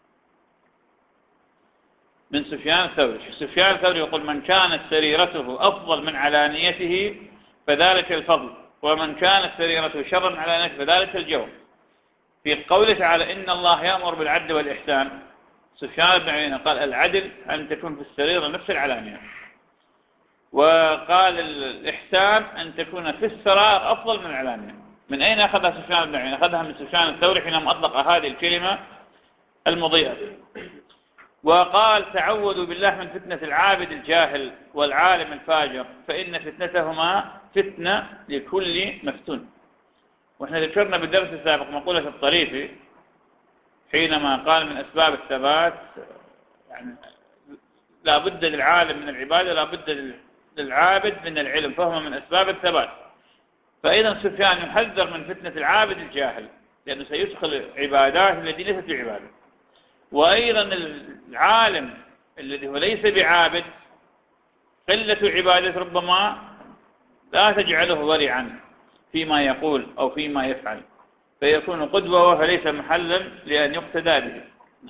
من سفيان الثوري. سفيان الثوري يقول من كانت سريرته أفضل من علانيته فذلك الفضل، ومن كانت سريرته شرا من علانيته فذلك الجور. في قوله تعالى إن الله يأمر بالعدل والإحسان، سفيان بن عيينة قال العدل أن تكون في السريرة نفس العلانية، وقال الإحسان أن تكون في السرار أفضل من العلانية. من أين أخذها سفيان بن عيينة؟ أخذها من سفيان الثوري حينما أطلق هذه الكلمة المضيئة. وقال تعوذوا بالله من فتنة العابد الجاهل والعالم الفاجر فإن فتنتهما فتنة لكل مفتون. وإحنا ذكرنا بالدرس السابق مقولة الطريفي حينما قال من أسباب الثبات يعني لا بد للعالم من العبادة لا بد للعابد من العلم، فهو من أسباب الثبات. فإذا سفيان يحذر من فتنة العابد الجاهل لأنه سيدخل عبادات التي ليست بعبادة، وأيضا العالم الذي هو ليس بعابد قلة عبادة ربما لا تجعله ورعا فيما يقول أو فيما يفعل، فيكون قدوة فليس محلا لأن يقتدى به.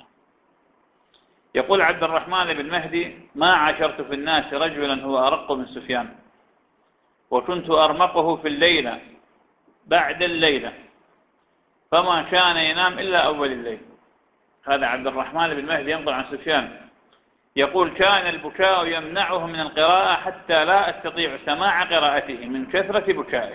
يقول عبد الرحمن بن مهدي ما عاشرت في الناس رجلا هو أرق من سفيان، وكنت أرمقه في الليلة بعد الليلة فما كان ينام إلا أول الليل. هذا عبد الرحمن بن مهدي ينقل عن سفيان يقول كان البكاء يمنعه من القراءة حتى لا أستطيع سماع قراءته من كثرة بكائه.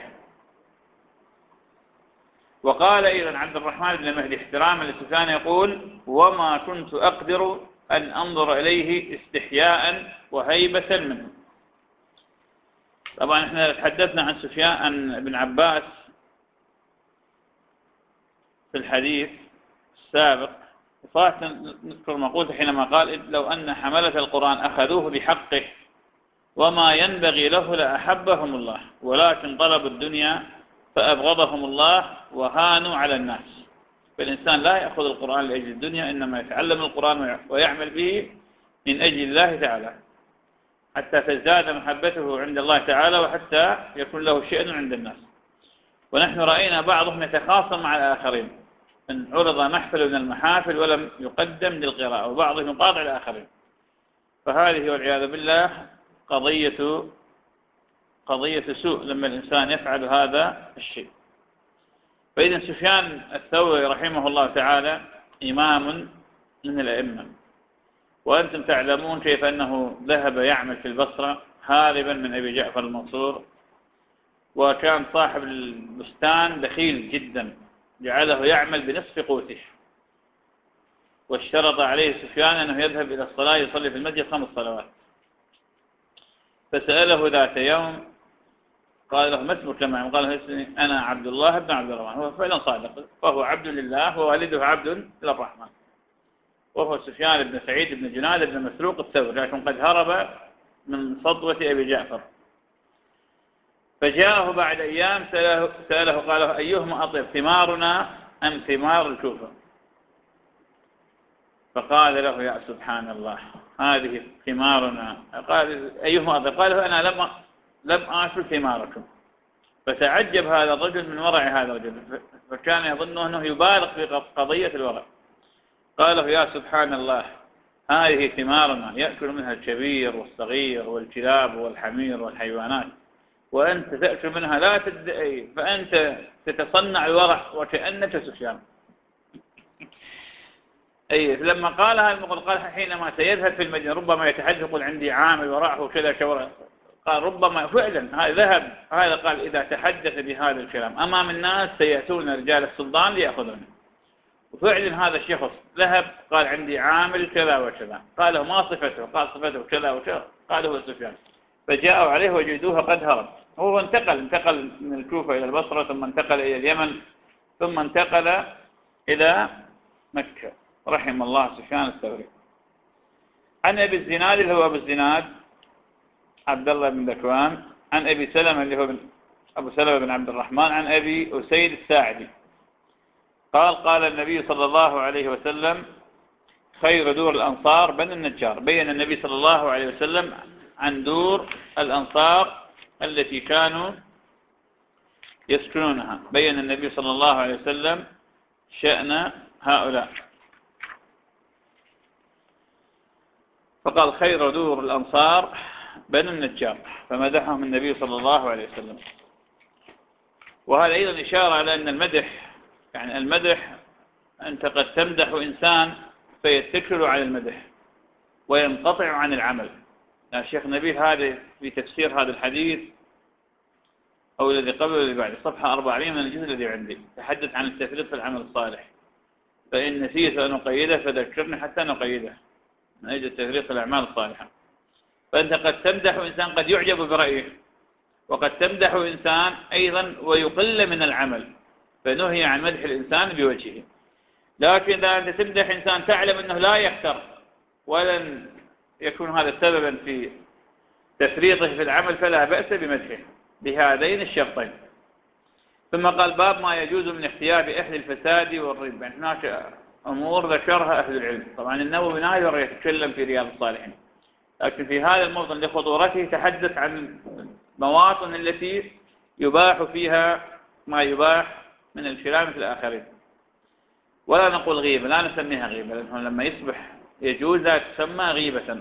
وقال أيضا عبد الرحمن بن مهدي احتراما لسفيان يقول وما كنت أقدر أن أنظر إليه استحياء وهيبة منه. طبعا احنا تحدثنا عن سفيان بن عباس في الحديث السابق، فاتنا نذكر مقولته حينما قال لو أن حملة القرآن أخذوه بحقه وما ينبغي له لأحبهم الله ولكن طلبوا الدنيا فأبغضهم الله وهانوا على الناس. فالإنسان لا يأخذ القرآن لأجل الدنيا، إنما يتعلم القرآن ويعمل به من أجل الله تعالى حتى تزداد محبته عند الله تعالى وحتى يكون له شأن عند الناس. ونحن رأينا بعضهم يتخاصم مع الآخرين أن عرض محفل من المحافل ولم يقدم للقراءة، وبعضهم يقاطع الآخرين. فهذه والعياذ بالله قضية قضية سوء لما الإنسان يفعل هذا الشيء. فإذا سفيان الثوري رحمه الله تعالى إمام من الأئمة، وأنتم تعلمون كيف أنه ذهب يعمل في البصرة هاربا من أبي جعفر المنصور، وكان صاحب البستان بخيل جدا جعله يعمل بنصف قوته، واشترط عليه سفيان أنه يذهب إلى الصلاة يصلي في المسجد خمس صلوات. فسأله ذات يوم قال له: ما اسمك لما عم؟ قال له: اسمي أنا عبد الله بن عبد الرحمن. هو فعلا صادق، فهو عبد لله ووالده عبد للرحمن، وهو سفيان بن سعيد بن جناد بن مسروق الثوري، لكن قد هرب من سطوة أبي جعفر. فجاءه بعد أيام سأله, سأله قال له: أيهما أطيب، ثمارنا أم ثمار الكوفة؟ فقال له: يا سبحان الله، هذه ثمارنا. قال: أيهما أطيب؟ قال له: أنا لم لم آكل ثماركم. فتعجب هذا الرجل من ورع هذا الرجل، فكان يظن أنه يبالغ في قضية الورع. قال له: يا سبحان الله، هذه ثمارنا يأكل منها الكبير والصغير والكلاب والحمير والحيوانات، وأنت تأكل منها لا تدعي، فأنت تتصنع الورع وكأنك سفيان. أي لما قالها المقل قال حينما سيذهب في المدينة ربما يتحدث يقول عندي عامل ورعه كذا كورع. قال ربما فعلا هذا ذهب، هذا قال إذا تحدث بهذا الكلام أمام الناس سيأتون رجال السلطان ليأخذونه. وفعلا هذا الشخص ذهب قال عندي عامل كذا وكذا. قال له: ما صفته؟ قال صفته كذا وكذا. قال هو سفيان. فجاءوا عليه وجدوه قد هرب. هو انتقل انتقل من الكوفة إلى البصرة، ثم انتقل إلى اليمن، ثم انتقل إلى مكة، رحم الله سفيان الثوري. عن أبي الزناد اللي هو أبو الزناد عبد الله بن ذكوان، عن أبي سلمة اللي هو أبو سلمة بن عبد الرحمن، عن أبي أسيد الساعدي قال: قال النبي صلى الله عليه وسلم: خير دور الأنصار بنو النجار. بين النبي صلى الله عليه وسلم عن دور الأنصار التي كانوا يسكنونها، بين النبي صلى الله عليه وسلم شأن هؤلاء، فقال: خير دور الأنصار بنو النجار، فمدحهم النبي صلى الله عليه وسلم. وهذا أيضا إشارة على أن المدح، يعني المدح أنت قد تمدح إنسان فيتكل على المدح وينقطع عن العمل. الشيخ نبيل هذا في تفسير هذا الحديث أو الذي قبله الذي بعده صفحة أربعين من الجزء الذي عندي تحدث عن التفريط في العمل الصالح، فإن نسيت أن أقيده فذكرني حتى نقيده من أجل التفريط في الأعمال الصالحة. فأنت قد تمدح إنسان قد يعجب برأيه، وقد تمدح إنسان أيضا ويقل من العمل، فنهي عن مدح الإنسان بوجهه. لكن إذا أنت تمدح إنسان تعلم أنه لا يختر ولن يكون هذا سببا في تفريطه في العمل فلا بأس بمدحه بهذين الشرطين. ثم قال: باب ما يجوز من احتياب أهل الفساد والربا. هناك أمور ذكرها أهل العلم، طبعا النووي نادر يتكلم في رياض الصالحين، لكن في هذا الموطن لخطورته تحدث عن المواطن التي يباح فيها ما يباح من الكلام في الآخرين. ولا نقول غيبة، لا نسميها غيبة، لأنه لما يصبح يجوز لا تسمى غيبة.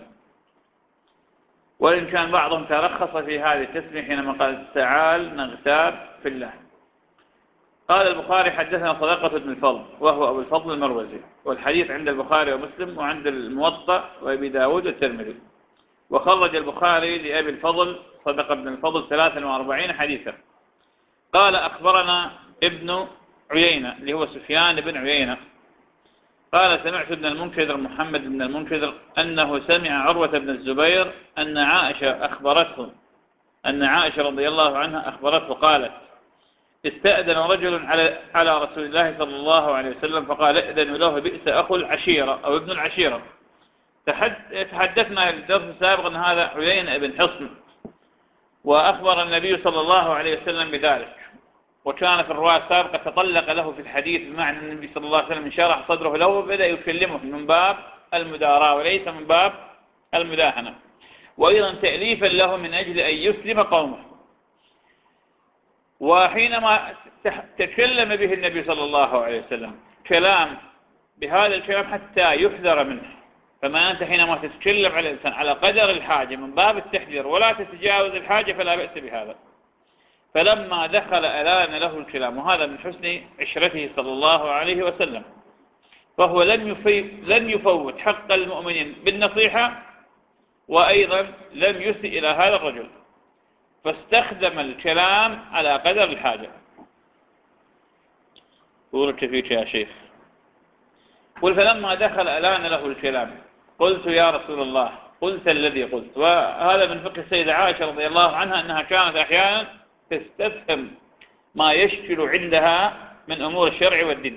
وإن كان بعضهم ترخص في هذه التسمية حينما قال: تعال نغتاب في الله. قال البخاري: حدثنا صدقة بن الفضل وهو أبو الفضل المروزي، والحديث عند البخاري ومسلم وعند الموطأ وأبي داود والترمذي. وخرج البخاري لأبي الفضل صدقة بن الفضل ثلاثة وأربعين حديثا. قال: أخبرنا ابن عيينة اللي هو سفيان بن عيينة قال: سمعت ابن المنكدر محمد بن المنكدر أنه سمع عروة بن الزبير أن عائشة أخبرته أن عائشة رضي الله عنها أخبرته قالت: استأذن رجل على على رسول الله صلى الله عليه وسلم فقال: ائذن له بئس أخو العشيرة أو ابن العشيرة. تحدثنا الدرس السابق أن هذا عيينة بن حصن، وأخبر النبي صلى الله عليه وسلم بذلك، وكان في الرواية السابقة تطلق له في الحديث بمعنى أن النبي صلى الله عليه وسلم انشرح صدره له وبدأ يكلمه من باب المداراة وليس من باب المداهنة، وأيضا تأليفا له من أجل أن يسلم قومه. وحينما تكلم به النبي صلى الله عليه وسلم كلام بهذا الكلام حتى يحذر منه، فما أنت حينما تتكلم على الإنسان على قدر الحاجة من باب التحذير ولا تتجاوز الحاجة فلا بأس بهذا. فلما دخل ألان له الكلام، وهذا من حسن عشرته صلى الله عليه وسلم، فهو لم لم يفوت حق المؤمنين بالنصيحة، وأيضا لم يسئ إلى هذا الرجل، فاستخدم الكلام على قدر الحاجة. قولت فيك يا شيخ. قل فلما دخل ألان له الكلام قلت يا رسول الله قلت الذي قلت. وهذا من فقه السيدة عائشة رضي الله عنها أنها كانت أحيانا تستفهم ما يشكل عندها من أمور الشرع والدين.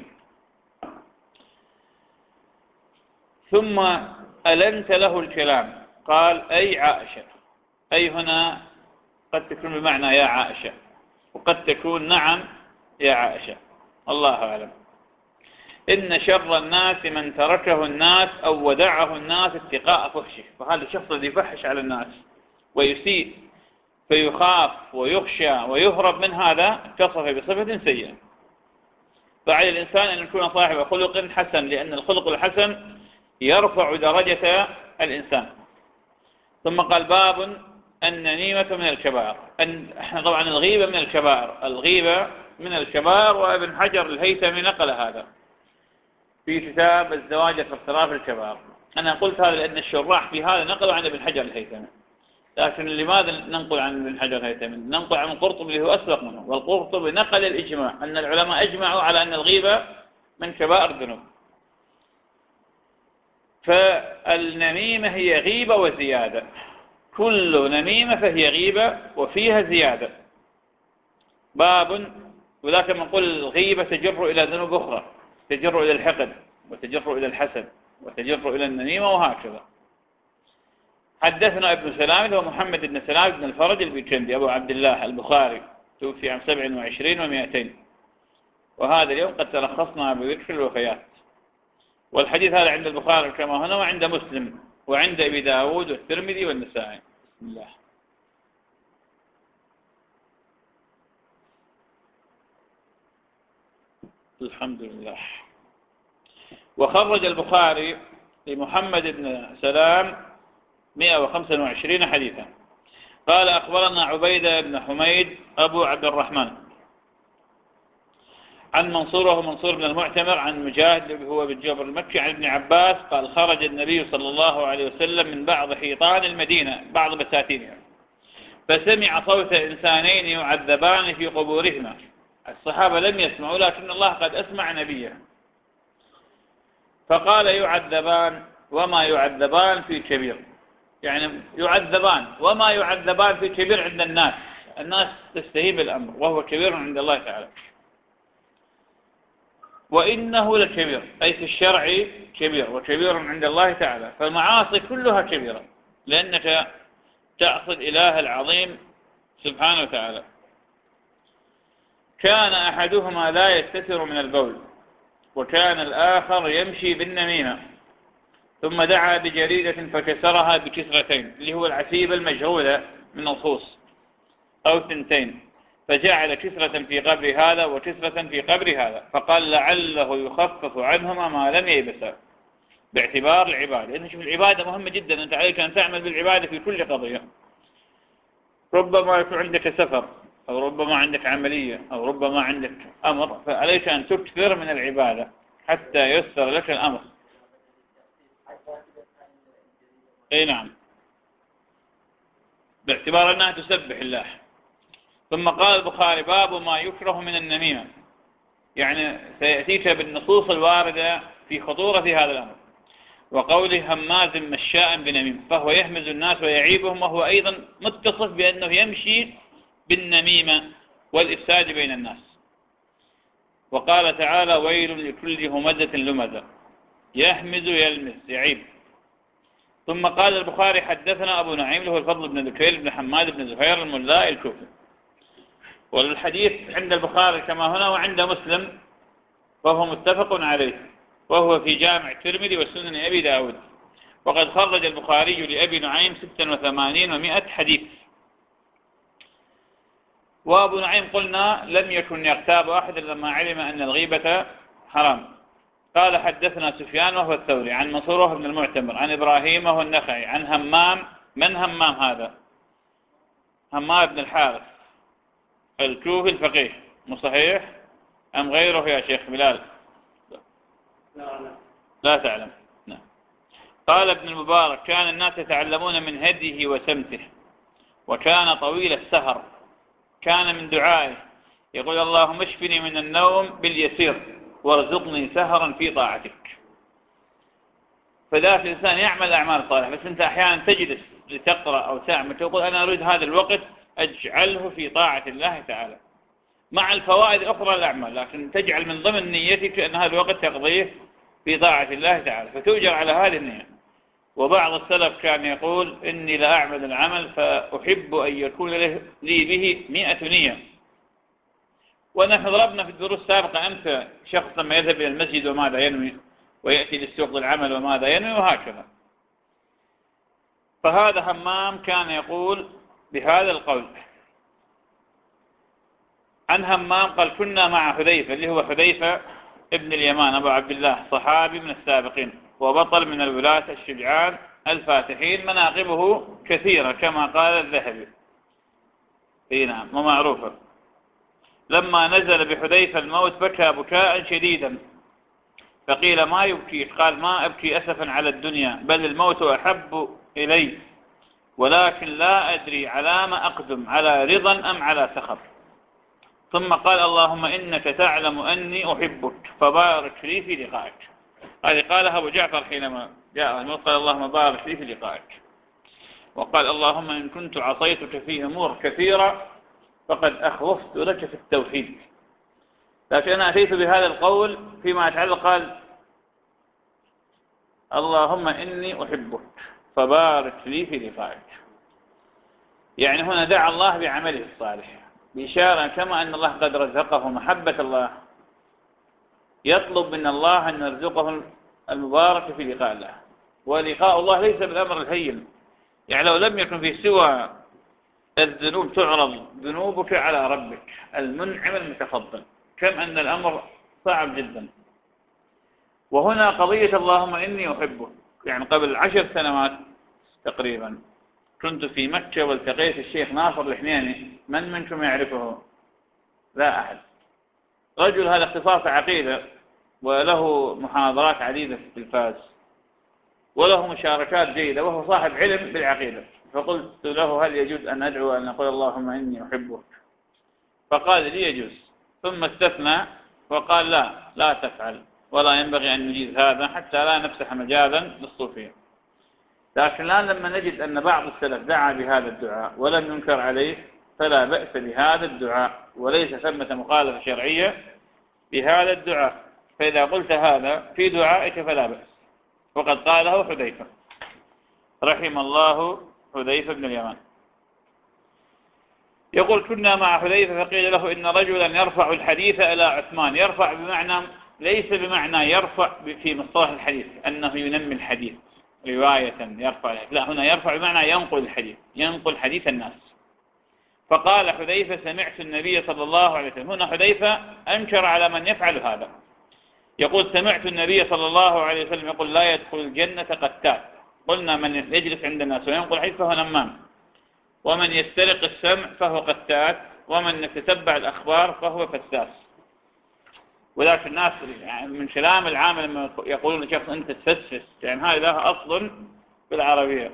ثم ألنت له الكلام قال أي عائشة. أي هنا قد تكون بمعنى يا عائشة، وقد تكون نعم يا عائشة، الله أعلم. إن شر الناس من تركه الناس أو ودعه الناس اتقاء فحشه. فهذا الشخص الذي يفحش على الناس ويسيء فيخاف ويخشى ويهرب من هذا اتصف بصفة سيئة. فعلى الإنسان أن يكون صاحب خلق حسن، لأن الخلق الحسن يرفع درجة الإنسان. ثم قال باب النميمة من الكبائر. أن طبعا الغيبة من الكبائر، الغيبة من الكبائر، وابن حجر الهيثمي نقل هذا في كتاب الزواج في اختلاف الكبائر. أنا قلت هذا لأن الشراح في هذا نقلوا عن ابن حجر الهيثمي، لكن لماذا ننقل عن ابن حجر الهيثمي؟ ننقل عن القرطبي اللي هو أسبق منه، والقرطبي نقل الإجماع أن العلماء أجمعوا على أن الغيبة من كبائر الذنوب. فالنميمة هي غيبة وزيادة، كل نميمة فهي غيبة وفيها زيادة. باب ولكن نقول الغيبة تجر إلى ذنوب أخرى، تجر إلى الحقد وتجر إلى الحسد وتجر إلى النميمة وهكذا. حدثنا ابن سلام هو محمد بن سلام بن الفرج البيكندي أبو عبد الله البخاري، توفي عام سبع وعشرين ومئتين، وهذا اليوم قد تلخصنا بذكر الوفيات. والحديث هذا عند البخاري كما هنا، وعند مسلم وعند أبي داود والترمذي والنسائي. بسم الله. الحمد لله. وخرج البخاري لمحمد بن سلام مئة وخمسة وعشرين حديثا. قال أخبرنا عبيدة بن حميد أبو عبد الرحمن عن منصور وهو منصور بن المعتمر عن مجاهد هو بن جبر المكي عن ابن عباس قال خرج النبي صلى الله عليه وسلم من بعض حيطان المدينة، بعض بساتينها، فسمع صوت إنسانين يعذبان في قبورهما. الصحابة لم يسمعوا، لكن الله قد أسمع نبيه. فقال يعذبان وما يعذبان في كبير، يعني يعذبان وما يعذبان في كبير عند الناس، الناس تستهيب الأمر وهو كبير عند الله تعالى. وإنه لكبير أي في الشرع كبير، وكبير عند الله تعالى. فالمعاصي كلها كبيرة، لأنك تعصي الإله العظيم سبحانه وتعالى. كان أحدهما لا يستتر من البول، وكان الآخر يمشي بالنميمة، ثم دعا بجريدة فكسرها بكسرتين، اللي هو العتيبة المجهولة من الخوص أو ثنتين، فجعل كسرة في قبر هذا وكسرة في قبر هذا، فقال لعله يخفف عنهما ما لم ييبسا، باعتبار العبادة. إذن شوف العبادة مهمة جدا، أنت عليك أن تعمل بالعبادة في كل قضية. ربما يكون عندك سفر، أو ربما عندك عملية، أو ربما عندك أمر، فعليك أن تكثر من العبادة حتى يسر لك الأمر. أي نعم، باعتبار أنها تسبح الله. ثم قال البخاري باب ما يكره من النميمة، يعني سيأتيك بالنصوص الواردة في خطورة في هذا الأمر. وقوله هماز مشاء بنميم، فهو يهمز الناس ويعيبهم، وهو أيضا متصف بأنه يمشي بالنميمة والإفساد بين الناس. وقال تعالى ويل لكل همزة لمزة، يهمز يلمز يعيب. ثم قال البخاري حدثنا أبو نعيم له الفضل بن ذكير بن حماد بن زهير الملاء الكوفي. والحديث عند البخاري كما هنا وعند مسلم، وهو متفق عليه، وهو في جامع الترمذي وسنن أبي داود. وقد خرج البخاري لأبي نعيم ستة وثمانين ومائة حديث. وأبو نعيم قلنا لم يكن يغتاب أحد لما علم أن الغيبة حرام، قال حدثنا سفيان وهو الثوري عن منصور وهو ابن المعتمر عن إبراهيم وهو النخعي عن همام. من همام هذا؟ همام بن الحارث الكوفي الفقيه، مو صحيح أم غيره يا شيخ بلال؟ لا تعلم. نعم. قال ابن المبارك كان الناس يتعلمون من هديه وسمته، وكان طويل السهر. كان من دعائه يقول اللهم اشفني من النوم باليسير وارزقني سهرا في طاعتك. فذاك الإنسان يعمل أعمال صالحة، بس أنت أحيانا تجلس لتقرأ أو تعمل تقول أنا أريد هذا الوقت أجعله في طاعة الله تعالى مع الفوائد الأخرى الأعمال، لكن تجعل من ضمن نيتك أن هذا الوقت تقضيه في طاعة الله تعالى فتؤجر على هذه النية. وبعض السلف كان يقول إني لا أعمل العمل فأحب أن يكون لي به مئة نية. ونحن ضربنا في الدروس السابقة أمثلة شخص لما يذهب إلى المسجد وماذا ينوي، ويأتي للسوق للعمل وماذا ينوي، وهكذا. فهذا همام كان يقول بهذا القول. عن همام قال كنا مع حذيفة اللي هو حذيفة ابن اليمان أبو عبد الله، صحابي من السابقين وبطل من الولاة الشجعان الفاتحين، مناقبه كثيرة كما قال الذهبي. اي نعم ومعروفة. لما نزل بحذيفة الموت بكى بكاء شديدا، فقيل ما يبكيك؟ قال ما أبكي أسفا على الدنيا، بل الموت أحب إلي، ولكن لا أدري على ما أقدم، على رضا أم على سخط. ثم قال اللهم إنك تعلم أني أحبك فبارك لي في لقائك. هذه قالها أبو جعفر حينما جاء الموت، قال اللهم بارك لي في لقائك. وقال اللهم إن كنت عصيتك في أمور كثيرة فقد أخوفت لك في التوحيد. لكن أنا أتيت بهذا القول فيما يتعلق، قال اللهم إني أحبك فبارك لي في لقائك. يعني هنا دعا الله بعمله الصالح بإشارة كما أن الله قد رزقه محبة الله، يطلب من الله أن يرزقه المبارك في لقاء الله. ولقاء الله ليس بالأمر الهين، يعني لو لم يكن في سوى الذنوب تعرض ذنوبك على ربك المنعم المتفضل، كم أن الأمر صعب جدا. وهنا قضية اللهم إني أحبه، يعني قبل عشر سنوات تقريبا كنت في مكة والتقيت الشيخ ناصر الحنيني. من منكم يعرفه؟ لا أحد. رجل هذا اختصاص عقيدة وله محاضرات عديدة في التلفاز وله مشاركات جيدة وهو صاحب علم بالعقيدة. فقلت له هل يجوز أن أدعو أن أقول اللهم إني أحبك؟ فقال لي يجوز، ثم استثنى وقال لا لا تفعل ولا ينبغي أن نجيز هذا حتى لا نفتح مجالا للصوفية. لكن الآن لما نجد أن بعض السلف دعا بهذا الدعاء ولم ينكر عليه فلا بأس بهذا الدعاء، وليس ثمة مخالفة شرعية بهذا الدعاء. فإذا قلت هذا في دعائك فلا بأس. وقد قاله حذيفة رحم الله حذيفة بن اليمان. يقول كنا مع حذيفة فقيل له إن رجلا يرفع الحديث إلى عثمان. يرفع بمعنى ليس بمعنى يرفع في مصطلح الحديث أنه ينمي الحديث رواية يرفع الحديث، لا، هنا يرفع بمعنى ينقل الحديث، ينقل حديث الناس. فقال حذيفة سمعت النبي صلى الله عليه وسلم. هنا حذيفة أنكر على من يفعل هذا، يقول سمعت النبي صلى الله عليه وسلم يقول لا يدخل الجنة قتات. قلنا من يجلس عند الناس وينقل حديث فهو نمام، ومن يسترق السمع فهو قتات، ومن يتتبع الأخبار فهو فساس. ولكن الناس يعني من كلام العام لما يقولون لشخص أنت تفسس، يعني هذا له أصل بالعربية.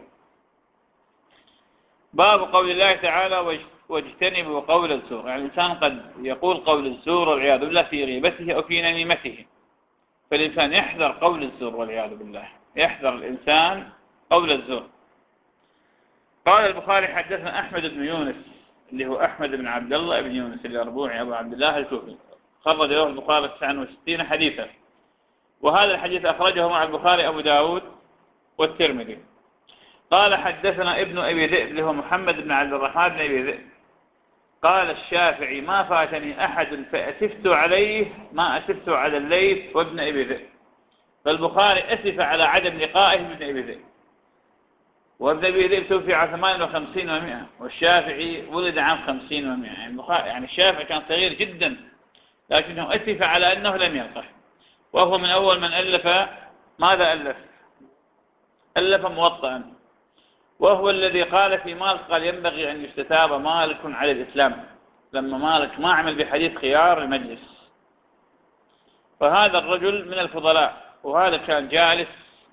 باب قول الله تعالى واجتنبوا قول الزور. يعني الإنسان قد يقول قول الزور والعياذ بالله في غيبته أو في نميمته، فالإنسان يحذر قول الزور والعياذ بالله، يحذر الإنسان قول الزور. قال البخاري حدثنا أحمد بن يونس اللي هو أحمد بن عبد الله بن يونس الأربوعي أبو عبد الله الكوفي، خرج له البخاري تسعة وستين حديثا، وهذا الحديث أخرجه مع البخاري أبو داود والترمذي. قال حدثنا ابن أبي ذئب اللي هو محمد بن عبد الرحمن بن أبي ذئب قال الشافعي ما فاتني أحد فأسفت عليه ما أسفت على الليث وابن أبي ذئب. فالبخاري أسف على عدم لقائه بابن أبي ذئب، وابن أبي ذئب توفي عام ثمان وخمسين ومئة، والشافعي ولد عام خمسين ومئة. يعني, يعني الشافعي كان صغير جدا لكنه أسف على أنه لم يلقه. وهو من أول من ألف. ماذا ألف؟ ألف موطئا، وهو الذي قال في مالك قال ينبغي أن يستتاب مالك على الإسلام، لما مالك ما عمل بحديث خيار المجلس. فهذا الرجل من الفضلاء، وهذا كان جالس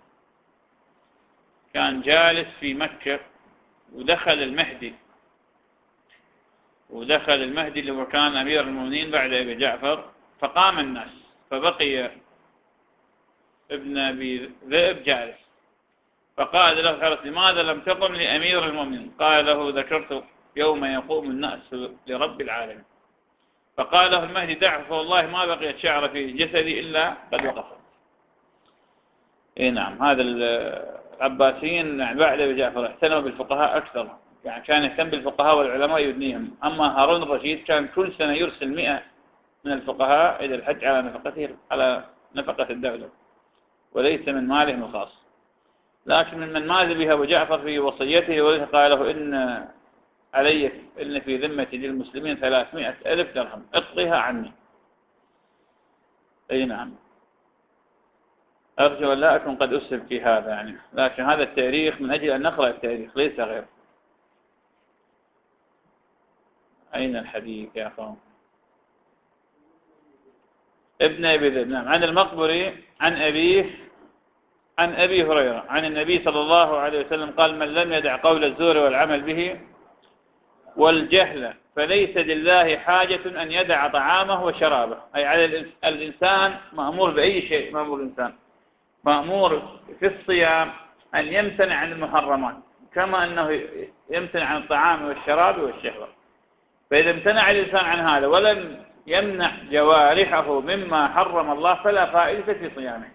كان جالس في مكة، ودخل المهدي ودخل المهدي اللي هو كان أمير المؤمنين بعد أبي جعفر، فقام الناس، فبقي ابن أبي ذئب جالس، فقال له حرس لماذا لم تقم لأمير المؤمنين؟ قال له ذكرت يوم يقوم الناس لرب العالمين. فقال له المهدي دعه، فوالله ما بقيت شعر في جسدي إلا قد وقفت. إيه نعم، هذا العباسيين يعني بعد أبي جعفر اهتموا بالفقهاء أكثر، يعني كان يهتم بالفقهاء والعلماء يدنيهم. أما هارون الرشيد كان كل سنة يرسل مئة من الفقهاء إلى الحج على نفقته على نفقة الدولة، وليس من مالهم الخاص. لكن من ماذا بها أبو جعفر في وصيته، ولذا قال له إن علي إن في ذمتي للمسلمين ثلاثمائة ألف درهم اقضيها عني. أي نعم، أرجو أن لا أكون قد أسهب في هذا يعني، لكن هذا التاريخ من أجل أن نقرأ التاريخ ليس غير. أين الحديث يا قوم؟ ابن أبي ذئب. نعم، عن المقبري عن أبيه عن أبي هريرة عن النبي صلى الله عليه وسلم قال: من لم يدع قول الزور والعمل به والجهل فليس لله حاجة أن يدع طعامه وشرابه. أي على الإنسان مأمور بأي شيء، مأمور الإنسان مأمور في الصيام أن يمتنع عن المحرمات، كما أنه يمتنع عن الطعام والشراب والشهوة. فإذا امتنع الإنسان عن هذا ولم يمنع جوارحه مما حرم الله فلا فائدة في صيامه.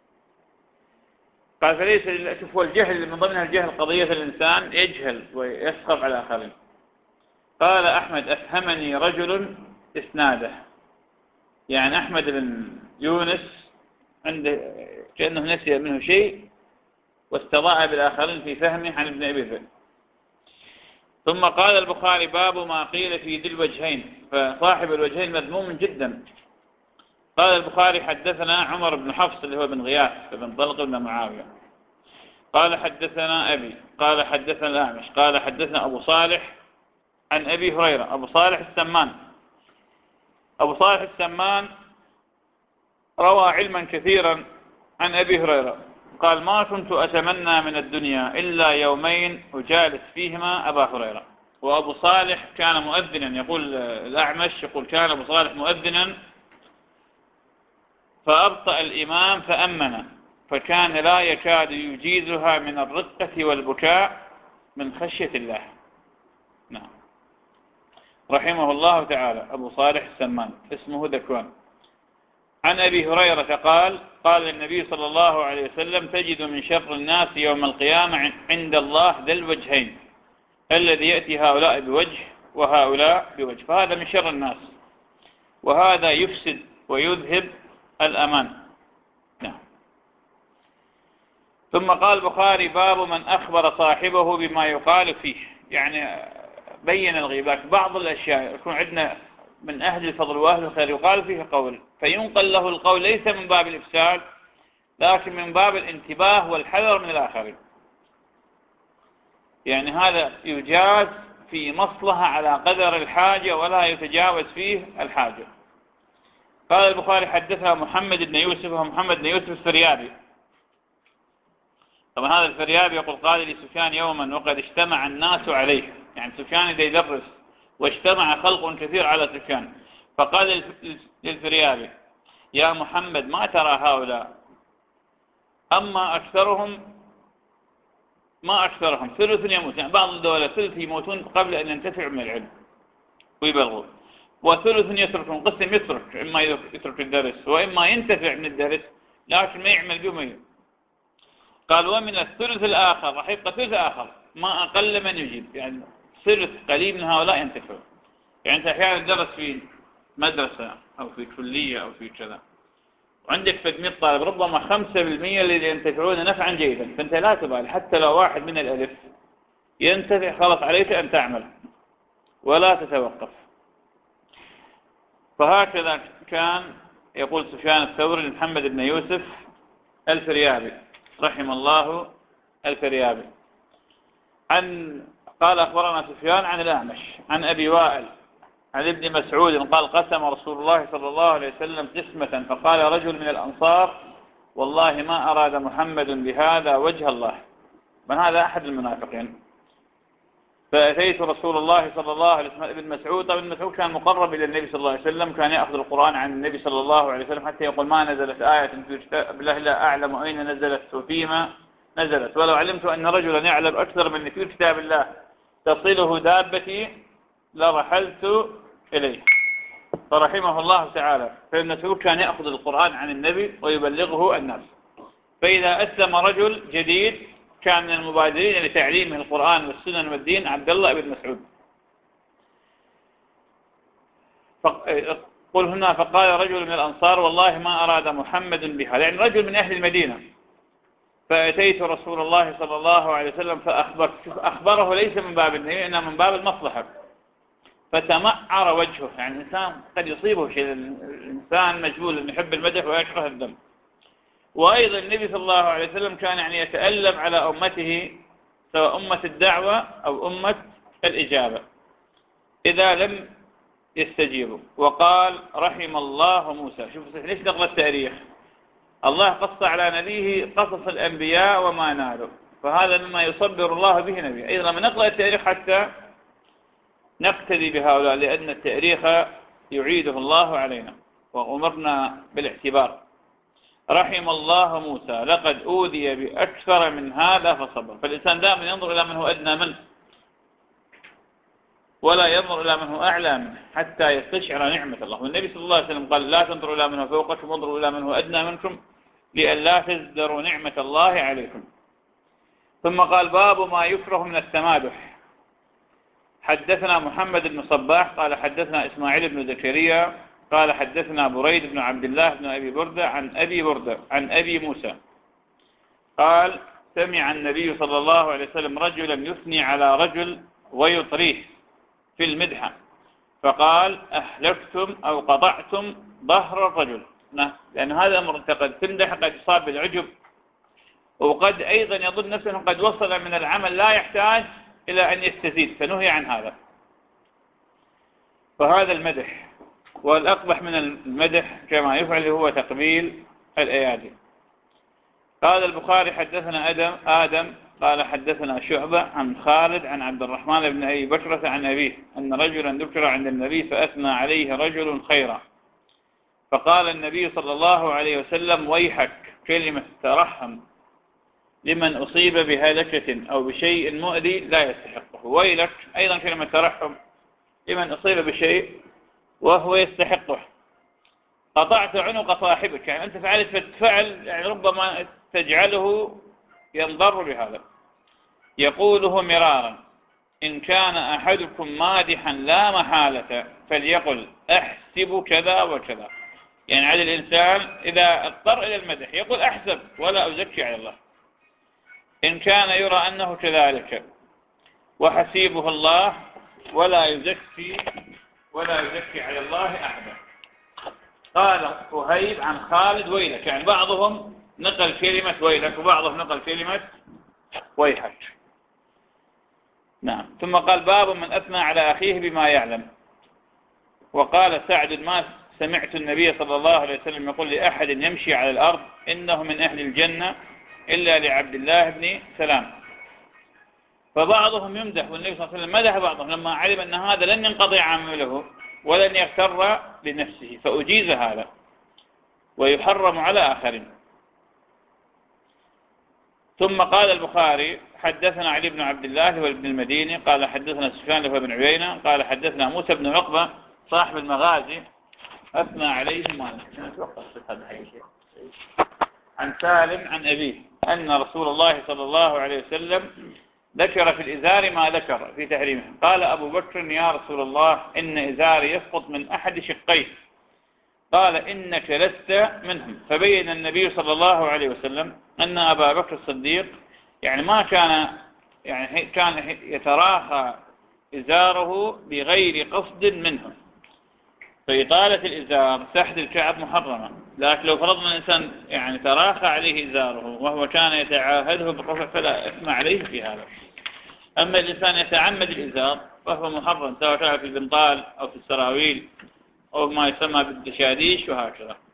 قال فليس، شوفوا الجهل من ضمنها الجهل قضية الإنسان يجهل ويسخف على آخرين. قال أحمد: أفهمني رجل إسناده، يعني أحمد بن يونس عنده كأنه نسي منه شيء واستضاء بالآخرين في فهمه عن ابن أبي ذئب. ثم قال البخاري: باب ما قيل في ذي الوجهين، فصاحب الوجهين مذموم جدا. قال البخاري: حدثنا عمر بن حفص اللي هو بن غياث بن طلق بن معاوية قال حدثنا أبي قال حدثنا الأعمش قال حدثنا أبو صالح عن أبي هريرة. أبو صالح السمان أبو صالح السمان روى علما كثيرا عن أبي هريرة. قال: ما كنت أتمنى من الدنيا إلا يومين أجالس فيهما أبا هريرة. وأبو صالح كان مؤذنا، يقول الأعمش يقول كان أبو صالح مؤذنا فأبطأ الإمام فأمن، فكان لا يكاد يجيزها من الرقة والبكاء من خشية الله. نعم، رحمه الله تعالى. أبو صالح السمان اسمه ذكوان. عن أبي هريرة قال: قال النبي صلى الله عليه وسلم: تجد من شر الناس يوم القيامة عند الله ذا الوجهين، الذي يأتي هؤلاء بوجه وهؤلاء بوجه، فهذا من شر الناس، وهذا يفسد ويذهب الأمان. نعم. ثم قال البخاري: باب من أخبر صاحبه بما يقال فيه، يعني بين الغيبات. بعض الأشياء يكون عندنا من أهل الفضل وأهل الخير يقال فيه قول فينقل له القول ليس من باب الإفساد لكن من باب الانتباه والحذر من الآخرين، يعني هذا يجاز في مصلحة على قدر الحاجة ولا يتجاوز فيه الحاجة. قال البخاري: حدثها محمد بن يوسف ومحمد بن يوسف الفريابي. طبعا هذا الفريابي يقول: قال لي سفيان يوما وقد اجتمع الناس عليه، يعني سفيان إذا يدرس واجتمع خلق كثير على سفيان، فقال للفريابي: يا محمد ما ترى هؤلاء؟ أما أكثرهم ما أكثرهم ثلث يموت، يعني بعض الدولة ثلث يموتون قبل أن ينتفعوا من العلم ويبلغوا، وثلث يتركون قسم يترك، إما يترك الدرس وإما ينتفع من الدرس لكن ما يعمل به. قال: ومن الثلث الآخر راح يبقى ثلث آخر ما أقل من يجيب، يعني ثلث قليل من هؤلاء ينتفع. يعني أنت أحيانا درس في مدرسة أو في كلية أو في كذا وعندك فدمية طالب، ربما خمسة بالمئة اللي ينتفعون نفعا جيدا، فأنت لا تبالي حتى لو واحد من الألف ينتفع خلص عليك أن تعمل ولا تتوقف. فهكذا كان يقول سفيان الثوري لمحمد بن يوسف الفريابي رحم الله الفريابي عن قال أخبرنا سفيان عن الأعمش عن أبي وائل عن ابن مسعود قال قسم رسول الله صلى الله عليه وسلم قسمة فقال رجل من الأنصار والله ما أراد محمد بهذا وجه الله. من هذا؟ أحد المنافقين. فأتيت رسول الله صلى الله عليه وسلم. ابن مسعود طبعا ابن مسعود كان مقرب إلى النبي صلى الله عليه وسلم، كان يأخذ القرآن عن النبي صلى الله عليه وسلم حتى يقول ما نزلت آية في كتاب الله لا أعلم أين نزلت وفيما نزلت، ولو علمت أن رجلا يعلم أكثر من في كتاب الله تصله دابتي لرحلت إليه. فرحمه الله تعالى. فابن مسعود كان يأخذ القرآن عن النبي ويبلغه الناس. فإذا أسلم رجل جديد كان من المبادرين لتعليمه القرآن والسنن والدين عبد الله بن مسعود. قل هنا فقال رجل من الأنصار والله ما أراد محمد بها، يعني رجل من أهل المدينة. فأتيت رسول الله صلى الله عليه وسلم فأخبر أخبره ليس من باب النبي إنما من باب المصلحة. فتمعر وجهه، يعني الإنسان قد يصيبه شيء، الإنسان مجبول أن يحب المدح ويكره الذم. وأيضا النبي صلى الله عليه وسلم كان يعني يتألم على أمته سواء أمة الدعوة أو أمة الإجابة إذا لم يستجيبوا. وقال رحم الله موسى. شوف ليش نقل التاريخ؟ الله قص على نبيه قصص الأنبياء وما نالوا، فهذا مما يصبر الله به نبيه. أيضا لما نقل التاريخ حتى نقتدي بهؤلاء، لأن التاريخ يعيده الله علينا وأمرنا بالاعتبار. رحم الله موسى لقد أوذي بأكثر من هذا فصبر. فالإنسان دائما ينظر إلى من هو أدنى منه ولا ينظر إلى من هو أعلى منه حتى يستشعر نعمة الله. والنبي صلى الله عليه وسلم قال لا تنظروا إلى من هو فوقكم وانظروا إلى من هو أدنى منكم لئلا تزدروا نعمة الله عليكم. ثم قال باب ما يكره من التمادح. حدثنا محمد بن صباح قال حدثنا إسماعيل بن زكريا قال حدثنا بريد بن عبد الله بن أبي بردة عن أبي بردة عن أبي موسى قال سمع النبي صلى الله عليه وسلم رجلا يثني على رجل ويطريه في المدحة فقال أهلكتم أو قطعتم ظهر الرجل، لأن هذا أمر قد تمدح قد يصاب بالعجب، وقد أيضا يظن نفسه قد وصل من العمل لا يحتاج إلى أن يستزيد، فنهي عن هذا. فهذا المدح. والأقبح من المدح كما يفعل هو تقبيل الأيادي. قال البخاري حدثنا آدم, آدم قال حدثنا شعبة عن خالد عن عبد الرحمن بن أبي بكرة عن أبيه أن رجلا ذكر عند النبي فأثنى عليه رجل خيرا فقال النبي صلى الله عليه وسلم ويحك، كلمة ترحم لمن أصيب بهلكة أو بشيء مؤذي لا يستحقه. ويلك أيضا كلمة ترحم لمن أصيب بشيء وهو يستحقه. قطعت عنق صاحبك، يعني أنت فعلت فعل يعني ربما تجعله ينضر بهذا. يقوله مرارا إن كان أحدكم مادحا لا محالة فليقل أحسب كذا وكذا. يعني على الإنسان إذا اضطر إلى المدح يقول أحسب ولا أزكي على الله، إن كان يرى أنه كذلك، وحسيبه الله ولا يزكي ولا يزكي على الله أحدا. قال وهيب عن خالد ويلك، يعني بعضهم نقل كلمة ويلك وبعضهم نقل كلمة ويحك. نعم. ثم قال باب من أثنى على أخيه بما يعلم. وقال سعد ما سمعت النبي صلى الله عليه وسلم يقول لأحد يمشي على الأرض إنه من أهل الجنة إلا لعبد الله بن سلام. فبعضهم يمدح والنبي صلى الله عليه وسلم مدح بعضهم لما علم أن هذا لن ينقضي عمله ولن يغتر بنفسه فأجيز هذا ويحرم على آخرين. ثم قال البخاري حدثنا علي بن عبد الله وابن المديني قال حدثنا سفيان بن عيينة قال حدثنا موسى بن عقبة صاحب المغازي أثنى عليه مالك عن سالم عن أبيه أن رسول الله صلى الله عليه وسلم ذكر في الإزار ما ذكر في تحريمه. قال أبو بكر يا رسول الله إن إزاري يسقط من أحد شقيه، قال إنك لست منهم. فبين النبي صلى الله عليه وسلم أن أبا بكر الصديق يعني ما كان يعني كان يتراخى إزاره بغير قصد منه، فإطالة الإزار تحت الكعب محرمة، لكن لو فرضنا الإنسان يعني تراخى عليه إزاره وهو كان يتعاهده بالرفع فلا إثم عليه في هذا. أما الإنسان يتعمد الإزار فهو محرم، سواء كان في البنطال أو في السراويل أو ما يسمى بالدشاديش وهكذا.